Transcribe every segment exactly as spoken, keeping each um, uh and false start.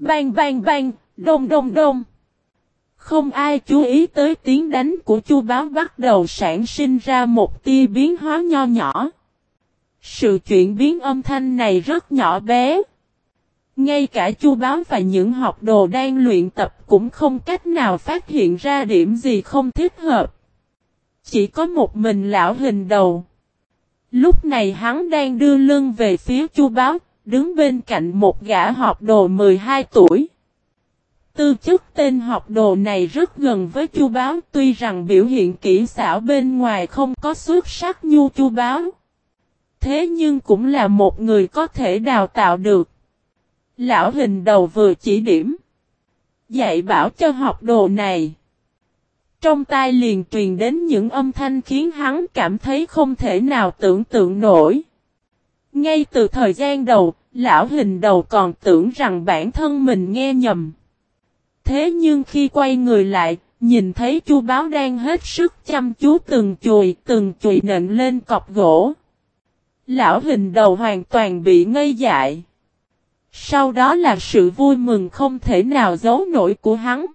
Bang bang bang, đông đông đông. Không ai chú ý tới tiếng đánh của chu báo bắt đầu sản sinh ra một tia biến hóa nho nhỏ. Sự chuyển biến âm thanh này rất nhỏ bé. Ngay cả chu báo và những học đồ đang luyện tập cũng không cách nào phát hiện ra điểm gì không thích hợp. Chỉ có một mình lão hình đầu. Lúc này hắn đang đưa lưng về phía chu báo, đứng bên cạnh một gã học đồ mười hai tuổi. Tư chất tên học đồ này rất gần với chu báo, tuy rằng biểu hiện kỹ xảo bên ngoài không có xuất sắc như chu báo. Thế nhưng cũng là một người có thể đào tạo được. Lão hình đầu vừa chỉ điểm, dạy bảo cho học đồ này. Trong tai liền truyền đến những âm thanh khiến hắn cảm thấy không thể nào tưởng tượng nổi. Ngay từ thời gian đầu, lão hình đầu còn tưởng rằng bản thân mình nghe nhầm. Thế nhưng khi quay người lại, nhìn thấy chu báo đang hết sức chăm chú từng chùi, từng chùi nện lên cọc gỗ. Lão hình đầu hoàn toàn bị ngây dại. Sau đó là sự vui mừng không thể nào giấu nổi của hắn.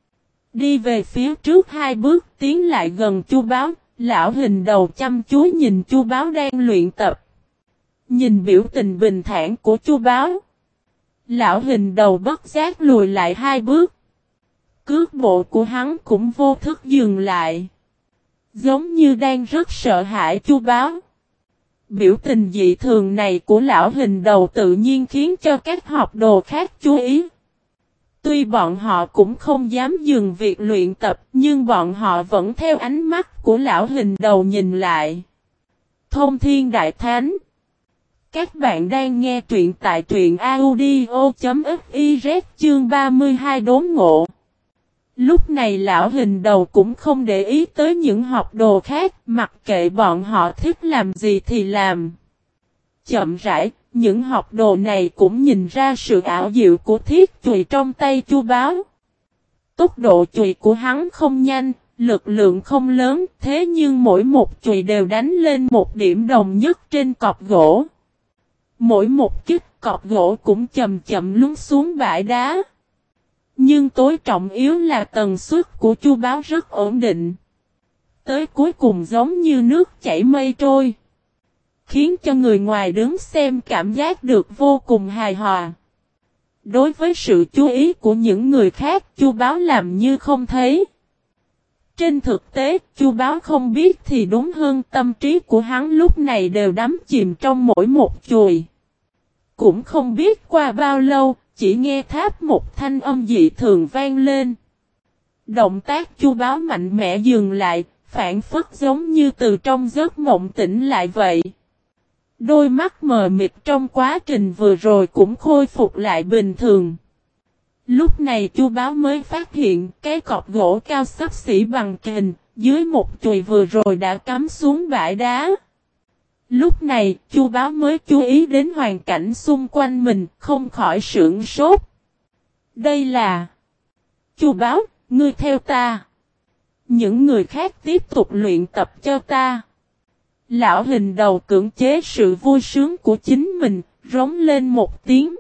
Đi về phía trước hai bước tiến lại gần chu báo, lão hình đầu chăm chú nhìn chu báo đang luyện tập. Nhìn biểu tình bình thản của chu báo, lão hình đầu bất giác lùi lại hai bước. Cước bộ của hắn cũng vô thức dừng lại. Giống như đang rất sợ hãi chu báo. Biểu tình dị thường này của lão hình đầu tự nhiên khiến cho các học đồ khác chú ý. Tuy bọn họ cũng không dám dừng việc luyện tập, nhưng bọn họ vẫn theo ánh mắt của lão hình đầu nhìn lại. Thông Thiên Đại Thánh. Các bạn đang nghe truyện tại truyện audio.fiz chương ba mươi hai đốn ngộ. Lúc này lão hình đầu cũng không để ý tới những học đồ khác, mặc kệ bọn họ thích làm gì thì làm. Chậm rãi, những học đồ này cũng nhìn ra sự ảo diệu của thiết chùy trong tay chu báo. Tốc độ chùy của hắn không nhanh, lực lượng không lớn, thế nhưng mỗi một chùy đều đánh lên một điểm đồng nhất trên cọc gỗ. Mỗi một kích cọc gỗ cũng chậm chậm lún xuống bãi đá. Nhưng tối trọng yếu là tần suất của chu báo rất ổn định. Tới cuối cùng giống như nước chảy mây trôi. Khiến cho người ngoài đứng xem cảm giác được vô cùng hài hòa. Đối với sự chú ý của những người khác, chu báo làm như không thấy. Trên thực tế, chu báo không biết thì đúng hơn, tâm trí của hắn lúc này đều đắm chìm trong mỗi một chùy. Cũng không biết qua bao lâu, chỉ nghe tháp một thanh âm dị thường vang lên. Động tác chu báo mạnh mẽ dừng lại, phản phất giống như từ trong giấc mộng tỉnh lại vậy. Đôi mắt mờ mịt trong quá trình vừa rồi cũng khôi phục lại bình thường. Lúc này chu báo mới phát hiện cái cọc gỗ cao xấp xỉ bằng kềnh, dưới một chùy vừa rồi đã cắm xuống bãi đá. Lúc này, chu báo mới chú ý đến hoàn cảnh xung quanh mình, không khỏi sửng sốt. Đây là... Chu báo, ngươi theo ta. Những người khác tiếp tục luyện tập cho ta. Lão hình đầu cưỡng chế sự vui sướng của chính mình, rống lên một tiếng.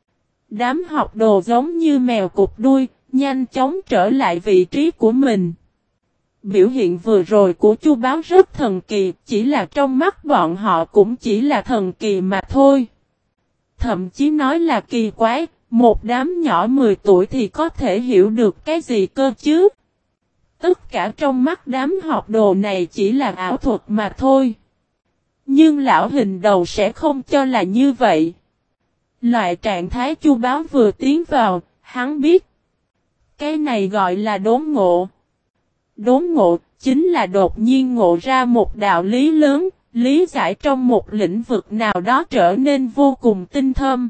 Đám học đồ giống như mèo cụt đuôi, nhanh chóng trở lại vị trí của mình. Biểu hiện vừa rồi của chu báo rất thần kỳ, chỉ là trong mắt bọn họ cũng chỉ là thần kỳ mà thôi. Thậm chí nói là kỳ quái, một đám nhỏ mười tuổi thì có thể hiểu được cái gì cơ chứ. Tất cả trong mắt đám học đồ này chỉ là ảo thuật mà thôi. Nhưng lão hình đầu sẽ không cho là như vậy. Loại trạng thái chu báo vừa tiến vào, hắn biết. Cái này gọi là đốn ngộ. Đốn ngộ chính là đột nhiên ngộ ra một đạo lý lớn, lý giải trong một lĩnh vực nào đó trở nên vô cùng tinh thâm.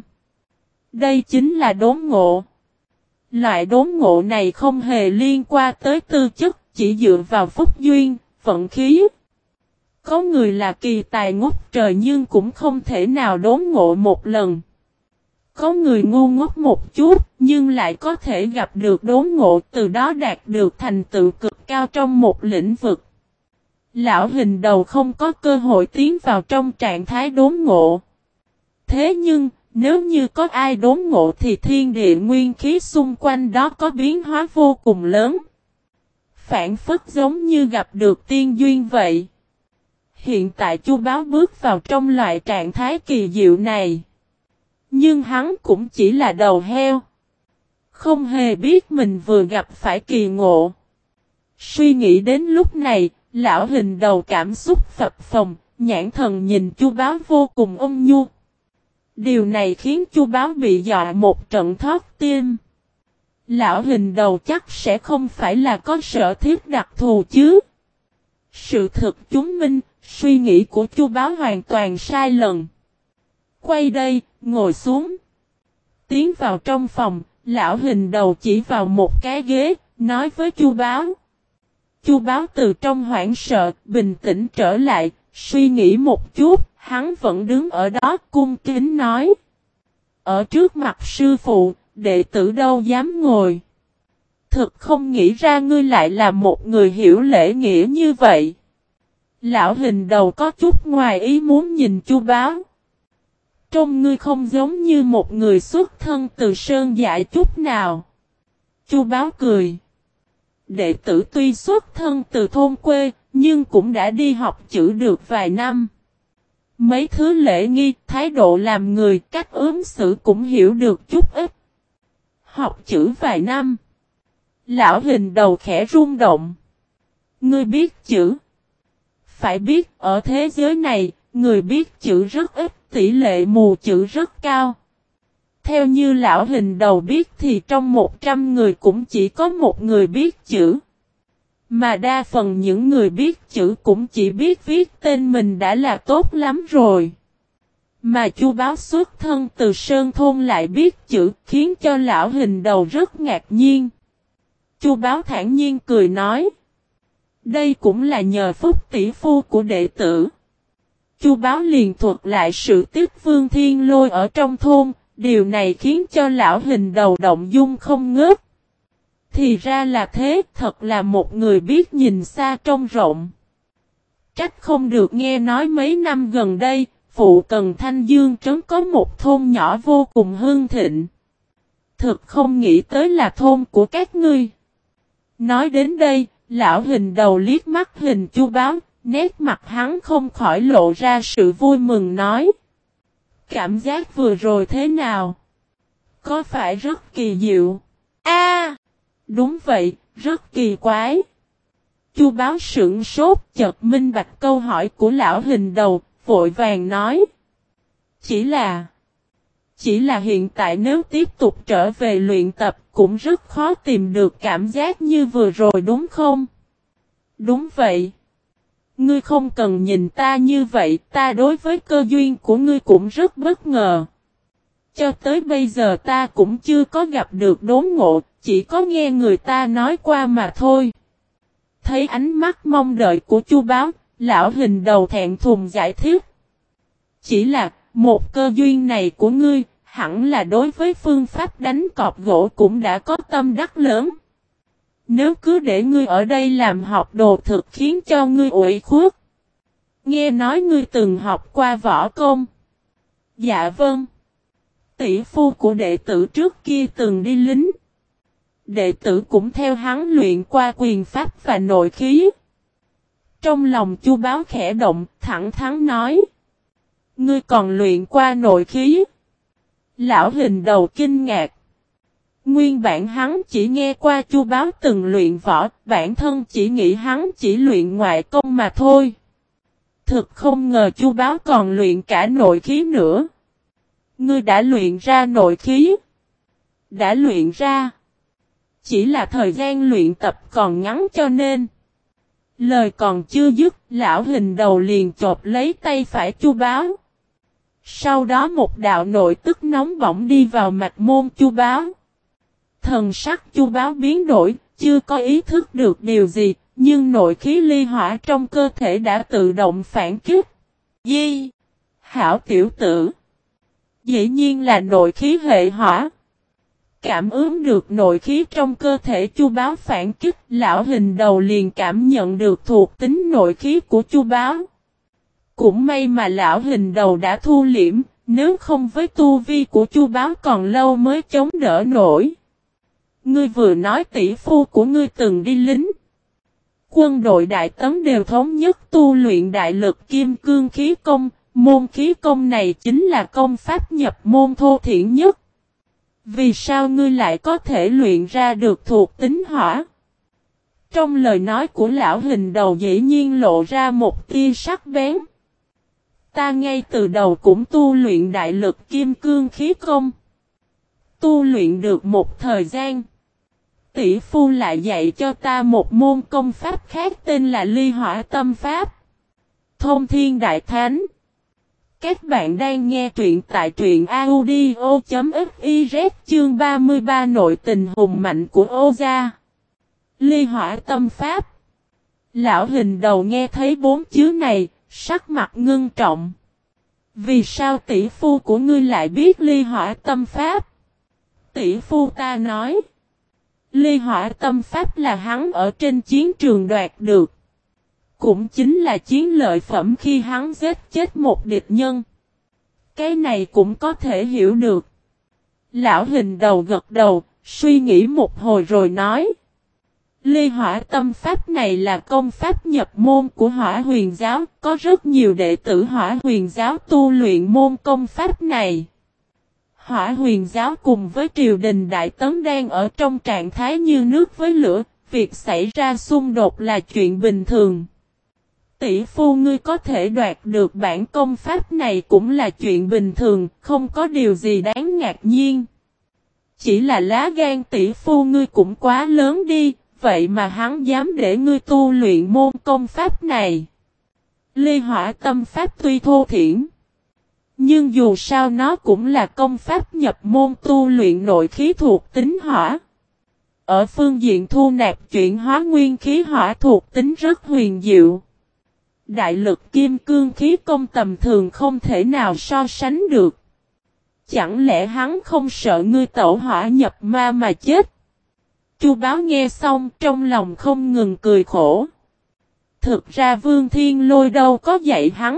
Đây chính là đốn ngộ. Loại đốn ngộ này không hề liên quan tới tư chất, chỉ dựa vào phúc duyên, vận khí. Có người là kỳ tài ngút trời nhưng cũng không thể nào đốn ngộ một lần. Có người ngu ngốc một chút, nhưng lại có thể gặp được đốn ngộ, từ đó đạt được thành tựu cực cao trong một lĩnh vực. Lão hình đầu không có cơ hội tiến vào trong trạng thái đốn ngộ. Thế nhưng, nếu như có ai đốn ngộ thì thiên địa nguyên khí xung quanh đó có biến hóa vô cùng lớn. Phản phất giống như gặp được tiên duyên vậy. Hiện tại Chu Báo bước vào trong loại trạng thái kỳ diệu này. Nhưng hắn cũng chỉ là đầu heo. Không hề biết mình vừa gặp phải kỳ ngộ. Suy nghĩ đến lúc này, lão hình đầu cảm xúc phập phồng, nhãn thần nhìn Chu Báo vô cùng ôn nhu. Điều này khiến Chu Báo bị dọa một trận thót tim. Lão hình đầu chắc sẽ không phải là có sở thiết đặc thù chứ. Sự thực chứng minh, suy nghĩ của Chu Báo hoàn toàn sai lầm. Quay đây, ngồi xuống. Tiến vào trong phòng, lão hình đầu chỉ vào một cái ghế, nói với Chu Báo. Chu Báo từ trong hoảng sợ, bình tĩnh trở lại, suy nghĩ một chút, hắn vẫn đứng ở đó cung kính nói. Ở trước mặt sư phụ, đệ tử đâu dám ngồi. Thực không nghĩ ra ngươi lại là một người hiểu lễ nghĩa như vậy. Lão hình đầu có chút ngoài ý muốn nhìn Chu Báo. Trông ngươi không giống như một người xuất thân từ sơn dại chút nào. Chu Báo cười. Đệ tử tuy xuất thân từ thôn quê, nhưng cũng đã đi học chữ được vài năm. Mấy thứ lễ nghi, thái độ làm người, cách ứng xử cũng hiểu được chút ít. Học chữ vài năm. Lão hình đầu khẽ rung động. Ngươi biết chữ. Phải biết, ở thế giới này, người biết chữ rất ít, tỷ lệ mù chữ rất cao. Theo như lão hình đầu biết thì trong một trăm người cũng chỉ có một người biết chữ. Mà đa phần những người biết chữ cũng chỉ biết viết tên mình đã là tốt lắm rồi. Mà Chu Báo xuất thân từ Sơn Thôn lại biết chữ khiến cho lão hình đầu rất ngạc nhiên. Chu Báo thản nhiên cười nói. Đây cũng là nhờ phúc tỷ phu của đệ tử. Chu Báo liền thuật lại sự tích Vương Thiên Lôi ở trong thôn. Điều này khiến cho lão hình đầu động dung không ngớt. Thì ra là thế, thật là một người biết nhìn xa trông rộng. Trách không được nghe nói mấy năm gần đây, phụ cận Thanh Dương trấn có một thôn nhỏ vô cùng hưng thịnh. Thực không nghĩ tới là thôn của các ngươi. Nói đến đây, lão hình đầu liếc mắt hình Chu Báo, nét mặt hắn không khỏi lộ ra sự vui mừng nói. Cảm giác vừa rồi thế nào? Có phải rất kỳ diệu? A, đúng vậy, rất kỳ quái. Chu Báo sững sốt chợt minh bạch câu hỏi của lão hình đầu, vội vàng nói. Chỉ là... Chỉ là hiện tại nếu tiếp tục trở về luyện tập cũng rất khó tìm được cảm giác như vừa rồi đúng không? Đúng vậy. Ngươi không cần nhìn ta như vậy, ta đối với cơ duyên của ngươi cũng rất bất ngờ. Cho tới bây giờ ta cũng chưa có gặp được đốn ngộ, chỉ có nghe người ta nói qua mà thôi. Thấy ánh mắt mong đợi của Chu Báo, lão hình đầu thẹn thùng giải thích. Chỉ là, một cơ duyên này của ngươi, hẳn là đối với phương pháp đánh cọp gỗ cũng đã có tâm đắc lớn. Nếu cứ để ngươi ở đây làm học đồ thực khiến cho ngươi ủy khuất. Nghe nói ngươi từng học qua võ công. Dạ vâng. Tỷ phu của đệ tử trước kia từng đi lính. Đệ tử cũng theo hắn luyện qua quyền pháp và nội khí. Trong lòng Chu Báo khẽ động, thẳng thắn nói. Ngươi còn luyện qua nội khí. Lão hình đầu kinh ngạc. Nguyên bản hắn chỉ nghe qua Chu Báo từng luyện võ, bản thân chỉ nghĩ hắn chỉ luyện ngoại công mà thôi. Thực không ngờ Chu Báo còn luyện cả nội khí nữa. Ngươi đã luyện ra nội khí. Đã luyện ra. Chỉ là thời gian luyện tập còn ngắn cho nên. Lời còn chưa dứt, lão hình đầu liền chộp lấy tay phải Chu Báo. Sau đó một đạo nội tức nóng bỏng đi vào mạch môn Chu Báo. Thần sắc Chu Báo biến đổi, chưa có ý thức được điều gì, nhưng nội khí ly hỏa trong cơ thể đã tự động phản kích. Di! Hảo tiểu tử! Dĩ nhiên là nội khí hệ hỏa. Cảm ứng được nội khí trong cơ thể Chu Báo phản kích, lão hình đầu liền cảm nhận được thuộc tính nội khí của Chu Báo. Cũng may mà lão hình đầu đã thu liễm, Nếu không với tu vi của Chu Báo còn lâu mới chống đỡ nổi. Ngươi vừa nói tỷ phu của ngươi từng đi lính. Quân đội Đại Tấn đều thống nhất tu luyện đại lực kim cương khí công. Môn khí công này chính là công pháp nhập môn thô thiển nhất. Vì sao ngươi lại có thể luyện ra được thuộc tính hỏa? Trong lời nói của lão hình đầu dĩ nhiên lộ ra một tia sắc bén. Ta ngay từ đầu cũng tu luyện đại lực kim cương khí công. Tu luyện được một thời gian. Tỷ phu lại dạy cho ta một môn công pháp khác tên là Ly Hỏa Tâm Pháp. Thông Thiên Đại Thánh. Các bạn đang nghe truyện tại truyện audio.fiz chương ba mươi ba nội tình hùng mạnh của Ô Gia. Ly Hỏa Tâm Pháp. Lão hình đầu nghe thấy bốn chữ này, sắc mặt ngưng trọng. Vì sao tỷ phu của ngươi lại biết Ly Hỏa Tâm Pháp? Tỷ phu ta nói. Ly Hỏa Tâm Pháp là hắn ở trên chiến trường đoạt được. Cũng chính là chiến lợi phẩm khi hắn giết chết một địch nhân. Cái này cũng có thể hiểu được. Lão hình đầu gật đầu, suy nghĩ một hồi rồi nói. Ly Hỏa Tâm Pháp này là công pháp nhập môn của Hỏa Huyền Giáo, có rất nhiều đệ tử Hỏa Huyền Giáo tu luyện môn công pháp này. Hỏa Huyền Giáo cùng với triều đình Đại Tấn đang ở trong trạng thái như nước với lửa, việc xảy ra xung đột là chuyện bình thường. Tỷ phu ngươi có thể đoạt được bản công pháp này cũng là chuyện bình thường, không có điều gì đáng ngạc nhiên. Chỉ là lá gan tỷ phu ngươi cũng quá lớn đi, vậy mà hắn dám để ngươi tu luyện môn công pháp này. Ly Hỏa Tâm Pháp tuy thô thiển, nhưng dù sao nó cũng là công pháp nhập môn tu luyện nội khí thuộc tính hỏa. Ở phương diện thu nạp chuyển hóa nguyên khí hỏa thuộc tính rất huyền diệu. Đại lực kim cương khí công tầm thường không thể nào so sánh được. Chẳng lẽ hắn không sợ ngươi tẩu hỏa nhập ma mà chết? Chu Báo nghe xong trong lòng không ngừng cười khổ. Thực ra Vương Thiên Lôi đâu có dạy hắn.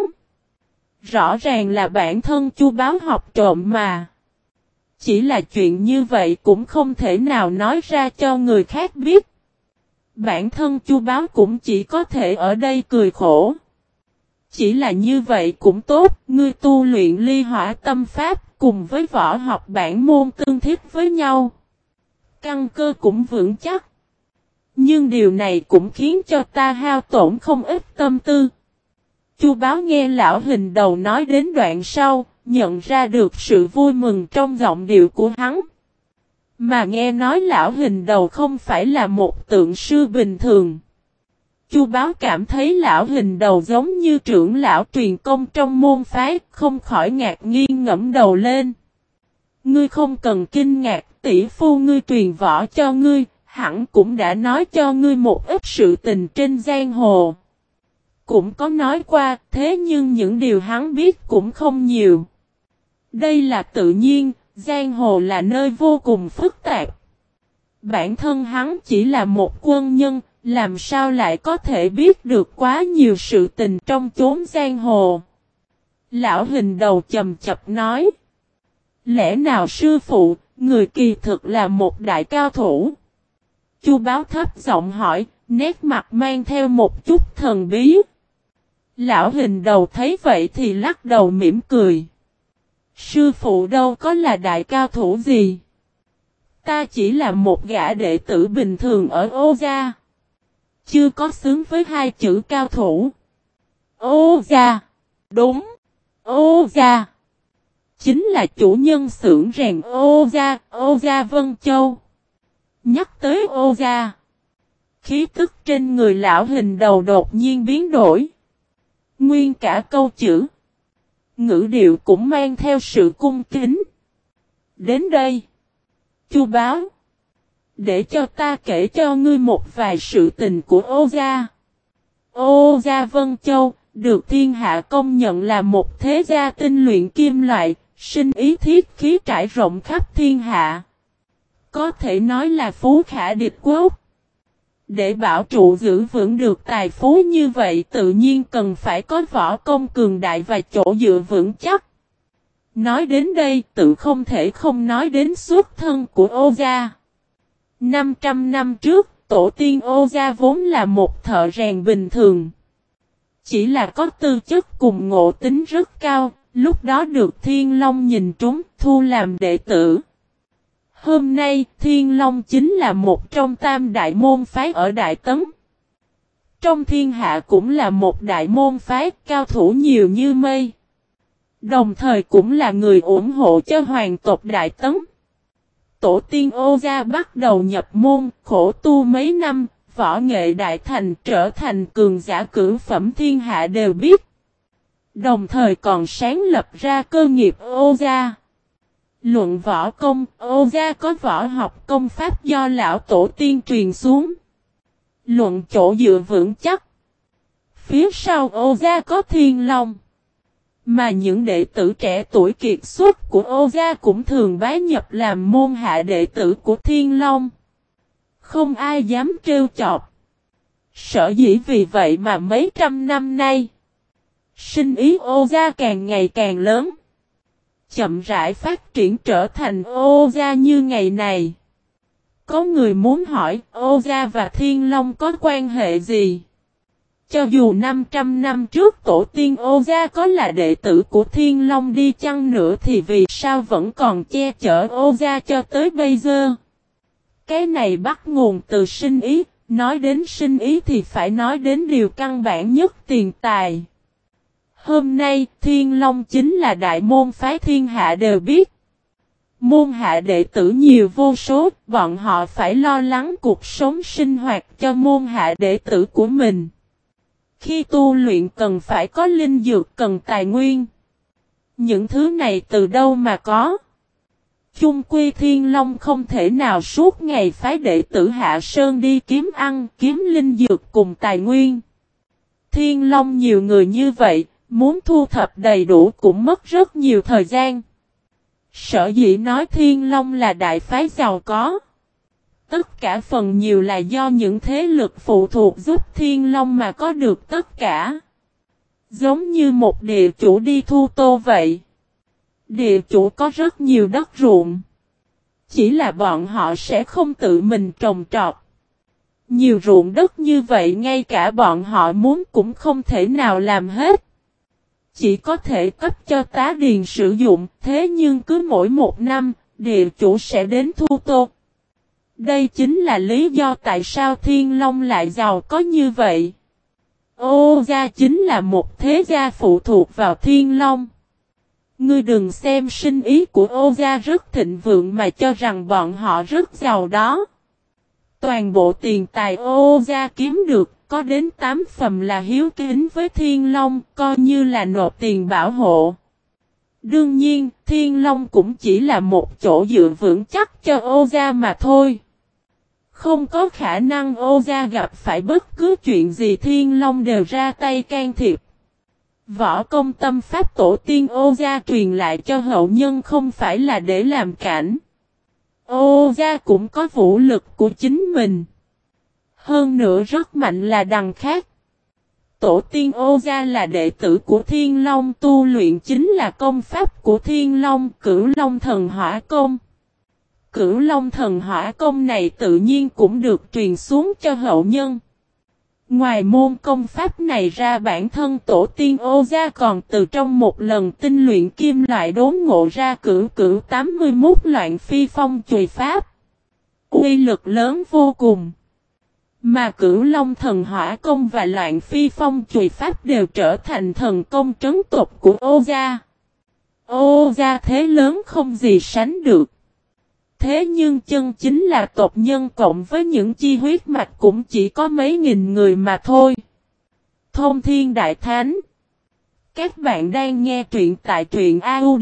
Rõ ràng là bản thân Chu Báo học trộm mà. Chỉ là chuyện như vậy cũng không thể nào nói ra cho người khác biết. Bản thân Chu Báo cũng chỉ có thể ở đây cười khổ. Chỉ là như vậy cũng tốt, ngươi tu luyện Ly Hỏa Tâm Pháp cùng với võ học bản môn tương thiết với nhau. Căn cơ cũng vững chắc. Nhưng điều này cũng khiến cho ta hao tổn không ít tâm tư. Chu Báo nghe lão hình đầu nói đến đoạn sau, nhận ra được sự vui mừng trong giọng điệu của hắn. Mà nghe nói lão hình đầu không phải là một tượng sư bình thường. Chu Báo cảm thấy lão hình đầu giống như trưởng lão truyền công trong môn phái, không khỏi ngạc nhiên ngẫm đầu lên. Ngươi không cần kinh ngạc, tỷ phu ngươi truyền võ cho ngươi, hẳn cũng đã nói cho ngươi một ít sự tình trên giang hồ. Cũng có nói qua, thế nhưng những điều hắn biết cũng không nhiều. Đây là tự nhiên, giang hồ là nơi vô cùng phức tạp. Bản thân hắn chỉ là một quân nhân, làm sao lại có thể biết được quá nhiều sự tình trong chốn giang hồ. Lão hình đầu chầm chập nói. Lẽ nào sư phụ, người kỳ thực là một đại cao thủ? Chu Báo thấp giọng hỏi, nét mặt mang theo một chút thần bí. Lão hình đầu thấy vậy thì lắc đầu mỉm cười. Sư phụ đâu có là đại cao thủ gì. Ta chỉ là một gã đệ tử bình thường ở Ô Gia. Chưa có xứng với hai chữ cao thủ. Ô Gia. Đúng. Ô Gia. Chính là chủ nhân xưởng rèn Ô Gia, Ô Gia Vân Châu. Nhắc tới Ô Gia. Khí tức trên người lão hình đầu đột nhiên biến đổi. Nguyên cả câu chữ. Ngữ điệu cũng mang theo sự cung kính. Đến đây. Chu Báo. Để cho ta kể cho ngươi một vài sự tình của Ô Gia. Ô Gia Vân Châu, được thiên hạ công nhận là một thế gia tinh luyện kim loại, sinh ý thiết khí trải rộng khắp thiên hạ. Có thể nói là phú khả địch quốc. Để bảo trụ giữ vững được tài phú như vậy tự nhiên cần phải có võ công cường đại và chỗ dựa vững chắc. Nói đến đây tự không thể không nói đến xuất thân của Ô gia. năm trăm năm trước, tổ tiên Ô gia vốn là một thợ rèn bình thường. Chỉ là có tư chất cùng ngộ tính rất cao, lúc đó được Thiên Long nhìn trúng, thu làm đệ tử. Hôm nay, Thiên Long chính là một trong tam đại môn phái ở Đại Tấn. Trong thiên hạ cũng là một đại môn phái, cao thủ nhiều như mây. Đồng thời cũng là người ủng hộ cho hoàng tộc Đại Tấn. Tổ tiên Ô gia bắt đầu nhập môn, khổ tu mấy năm, võ nghệ đại thành, trở thành cường giả cửu phẩm thiên hạ đều biết. Đồng thời còn sáng lập ra cơ nghiệp Ô gia. Luận võ công, Ô gia có võ học công pháp do lão tổ tiên truyền xuống. Luận chỗ dựa vững chắc. Phía sau Ô gia có Thiên Long. Mà những đệ tử trẻ tuổi kiệt xuất của Ô gia cũng thường bái nhập làm môn hạ đệ tử của Thiên Long. Không ai dám trêu chọc. Sở dĩ vì vậy mà mấy trăm năm nay, sinh ý Ô gia càng ngày càng lớn. Chậm rãi phát triển trở thành Ô gia như ngày này. Có người muốn hỏi Ô gia và Thiên Long có quan hệ gì? Cho dù năm trăm năm trước tổ tiên Ô gia có là đệ tử của Thiên Long đi chăng nữa thì vì sao vẫn còn che chở Ô gia cho tới bây giờ? Cái này bắt nguồn từ sinh ý, nói đến sinh ý thì phải nói đến điều căn bản nhất tiền tài. Hôm nay Thiên Long chính là đại môn phái thiên hạ đều biết. Môn hạ đệ tử nhiều vô số, bọn họ phải lo lắng cuộc sống sinh hoạt cho môn hạ đệ tử của mình. Khi tu luyện cần phải có linh dược, cần tài nguyên. Những thứ này từ đâu mà có? Chung quy Thiên Long không thể nào suốt ngày phái đệ tử Hạ Sơn đi kiếm ăn, kiếm linh dược cùng tài nguyên. Thiên Long nhiều người như vậy, muốn thu thập đầy đủ cũng mất rất nhiều thời gian. Sở dĩ nói Thiên Long là đại phái giàu có. Tất cả phần nhiều là do những thế lực phụ thuộc giúp Thiên Long mà có được tất cả. Giống như một địa chủ đi thu tô vậy. Địa chủ có rất nhiều đất ruộng. Chỉ là bọn họ sẽ không tự mình trồng trọt. Nhiều ruộng đất như vậy ngay cả bọn họ muốn cũng không thể nào làm hết. Chỉ có thể cấp cho tá điền sử dụng, thế nhưng cứ mỗi một năm, địa chủ sẽ đến thu tô. Đây chính là lý do tại sao Thiên Long lại giàu có như vậy. Ô gia chính là một thế gia phụ thuộc vào Thiên Long. Ngươi đừng xem sinh ý của Ô gia rất thịnh vượng mà cho rằng bọn họ rất giàu đó. Toàn bộ tiền tài Ô gia kiếm được có đến tám phần là hiếu kính với Thiên Long, coi như là nộp tiền bảo hộ. Đương nhiên, Thiên Long cũng chỉ là một chỗ dựa vững chắc cho Ô gia mà thôi. Không có khả năng Ô gia gặp phải bất cứ chuyện gì Thiên Long đều ra tay can thiệp. Võ công tâm pháp tổ tiên Ô gia truyền lại cho hậu nhân không phải là để làm cảnh. Ô gia cũng có vũ lực của chính mình. Hơn nữa rất mạnh là đằng khác. Tổ tiên Ô gia là đệ tử của Thiên Long, tu luyện chính là công pháp của Thiên Long, Cửu Long Thần Hỏa Công. Cửu Long Thần Hỏa Công này tự nhiên cũng được truyền xuống cho hậu nhân. Ngoài môn công pháp này ra, bản thân tổ tiên Ô gia còn từ trong một lần tinh luyện kim loại đốn ngộ ra cửu cửu tám mươi mốt loạn phi phong chùy pháp. Uy lực lớn vô cùng. Mà Cửu Long Thần Hỏa Công và loạn phi phong chùy pháp đều trở thành thần công trấn tộc của Ô gia. Ô gia thế lớn không gì sánh được. Thế nhưng chân chính là tộc nhân cộng với những chi huyết mạch cũng chỉ có mấy nghìn người mà thôi. Thông Thiên Đại Thánh. Các bạn đang nghe truyện tại truyện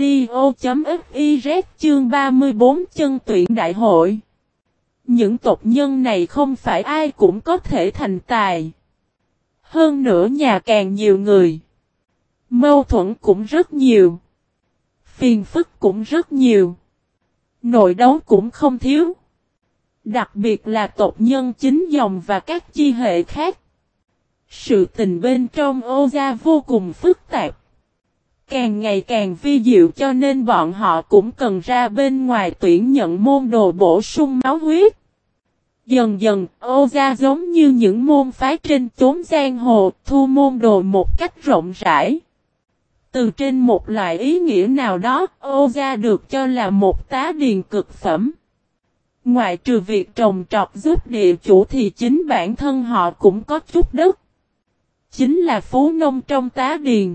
audio.fiz chương ba mươi bốn chân tuyển đại hội. Những tộc nhân này không phải ai cũng có thể thành tài. Hơn nữa nhà càng nhiều người. Mâu thuẫn cũng rất nhiều. Phiền phức cũng rất nhiều. Nội đấu cũng không thiếu. Đặc biệt là tộc nhân chính dòng và các chi hệ khác. Sự tình bên trong Ô gia vô cùng phức tạp. càng ngày càng vi diệu cho nên bọn họ cũng cần ra bên ngoài tuyển nhận môn đồ bổ sung máu huyết. Dần dần, Ô gia giống như những môn phái trên chốn giang hồ, thu môn đồ một cách rộng rãi. Từ trên một loại ý nghĩa nào đó, Ô gia được cho là một tá điền cực phẩm. Ngoại trừ việc trồng trọt giúp địa chủ thì chính bản thân họ cũng có chút đất. Chính là phú nông trong tá điền.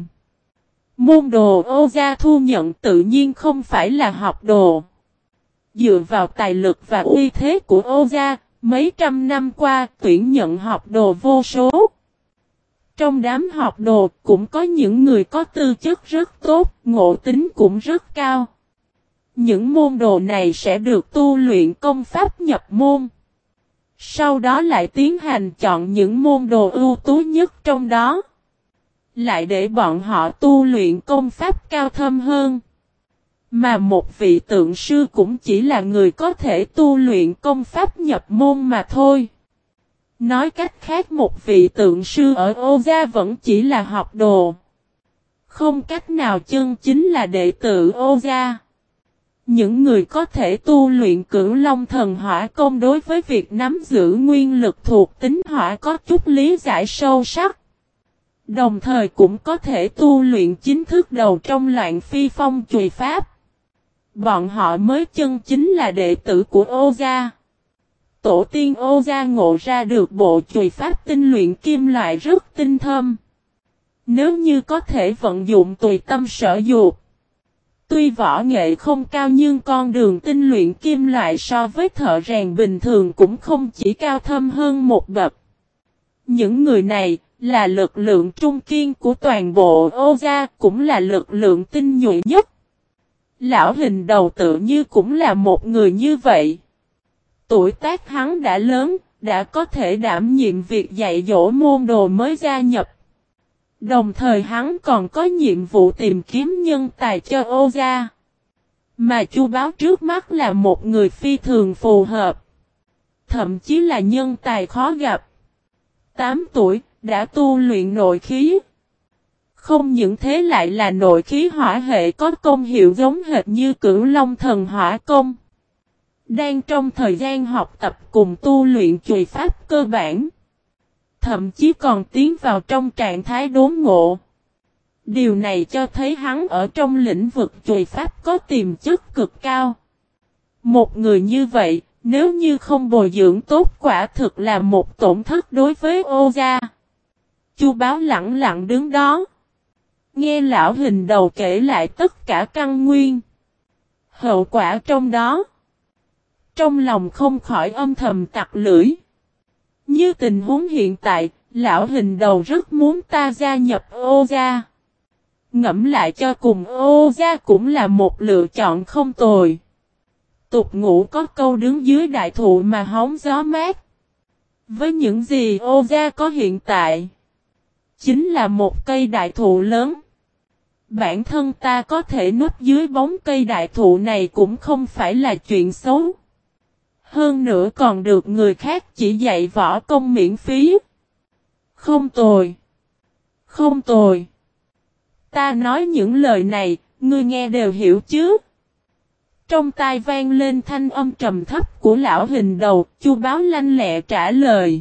Môn đồ Ô gia thu nhận tự nhiên không phải là học đồ. Dựa vào tài lực và uy thế của Ô gia, mấy trăm năm qua tuyển nhận học đồ vô số. Trong đám học đồ cũng có những người có tư chất rất tốt, ngộ tính cũng rất cao. Những môn đồ này sẽ được tu luyện công pháp nhập môn. Sau đó lại tiến hành chọn những môn đồ ưu tú nhất trong đó. Lại để bọn họ tu luyện công pháp cao thâm hơn. Mà một vị tượng sư cũng chỉ là người có thể tu luyện công pháp nhập môn mà thôi. Nói cách khác một vị tượng sư ở Ô gia vẫn chỉ là học đồ. Không cách nào chân chính là đệ tử Ô gia. Những người có thể tu luyện Cửu Long Thần Hỏa Công đối với việc nắm giữ nguyên lực thuộc tính hỏa có chút lý giải sâu sắc. Đồng thời cũng có thể tu luyện chính thức đầu trong Loạn Phi Phong Chùy Pháp. Bọn họ mới chân chính là đệ tử của Ô gia. Tổ tiên Ô gia ngộ ra được bộ chùy pháp tinh luyện kim loại rất tinh thâm. Nếu như có thể vận dụng tùy tâm sở dục. Tuy võ nghệ không cao nhưng con đường tinh luyện kim loại so với thợ rèn bình thường cũng không chỉ cao thâm hơn một bậc. Những người này là lực lượng trung kiên của toàn bộ Ô gia, cũng là lực lượng tinh nhuệ nhất. Lão Hình Đầu tự như cũng là một người như vậy. Tuổi tác hắn đã lớn, đã có thể đảm nhiệm việc dạy dỗ môn đồ mới gia nhập. Đồng thời hắn còn có nhiệm vụ tìm kiếm nhân tài cho Ô gia. Mà Chu Báo trước mắt là một người phi thường phù hợp. Thậm chí là nhân tài khó gặp. tám tuổi, đã tu luyện nội khí. Không những thế lại là nội khí hỏa hệ có công hiệu giống hệt như Cửu Long Thần Hỏa Công. Đang trong thời gian học tập cùng tu luyện chùy pháp cơ bản. Thậm chí còn tiến vào trong trạng thái đốn ngộ. Điều này cho thấy hắn ở trong lĩnh vực chùy pháp có tiềm chất cực cao. Một người như vậy, nếu như không bồi dưỡng tốt quả thực là một tổn thất đối với Ô gia. Chu Báo lặng lặng đứng đó. Nghe lão Hình Đầu kể lại tất cả căn nguyên. Hậu quả trong đó. Trong lòng không khỏi âm thầm tặc lưỡi. Như tình huống hiện tại, lão Hình Đầu rất muốn ta gia nhập Ô gia. Ngẫm lại cho cùng Ô gia cũng là một lựa chọn không tồi. Tục ngũ có câu đứng dưới đại thụ mà hóng gió mát. Với những gì Ô gia có hiện tại, chính là một cây đại thụ lớn. Bản thân ta có thể núp dưới bóng cây đại thụ này cũng không phải là chuyện xấu. Hơn nữa còn được người khác chỉ dạy võ công miễn phí. Không tồi. Không tồi. Ta nói những lời này, ngươi nghe đều hiểu chứ. Trong tai vang lên thanh âm trầm thấp của lão Hình Đầu, Chu Báo lanh lẹ trả lời.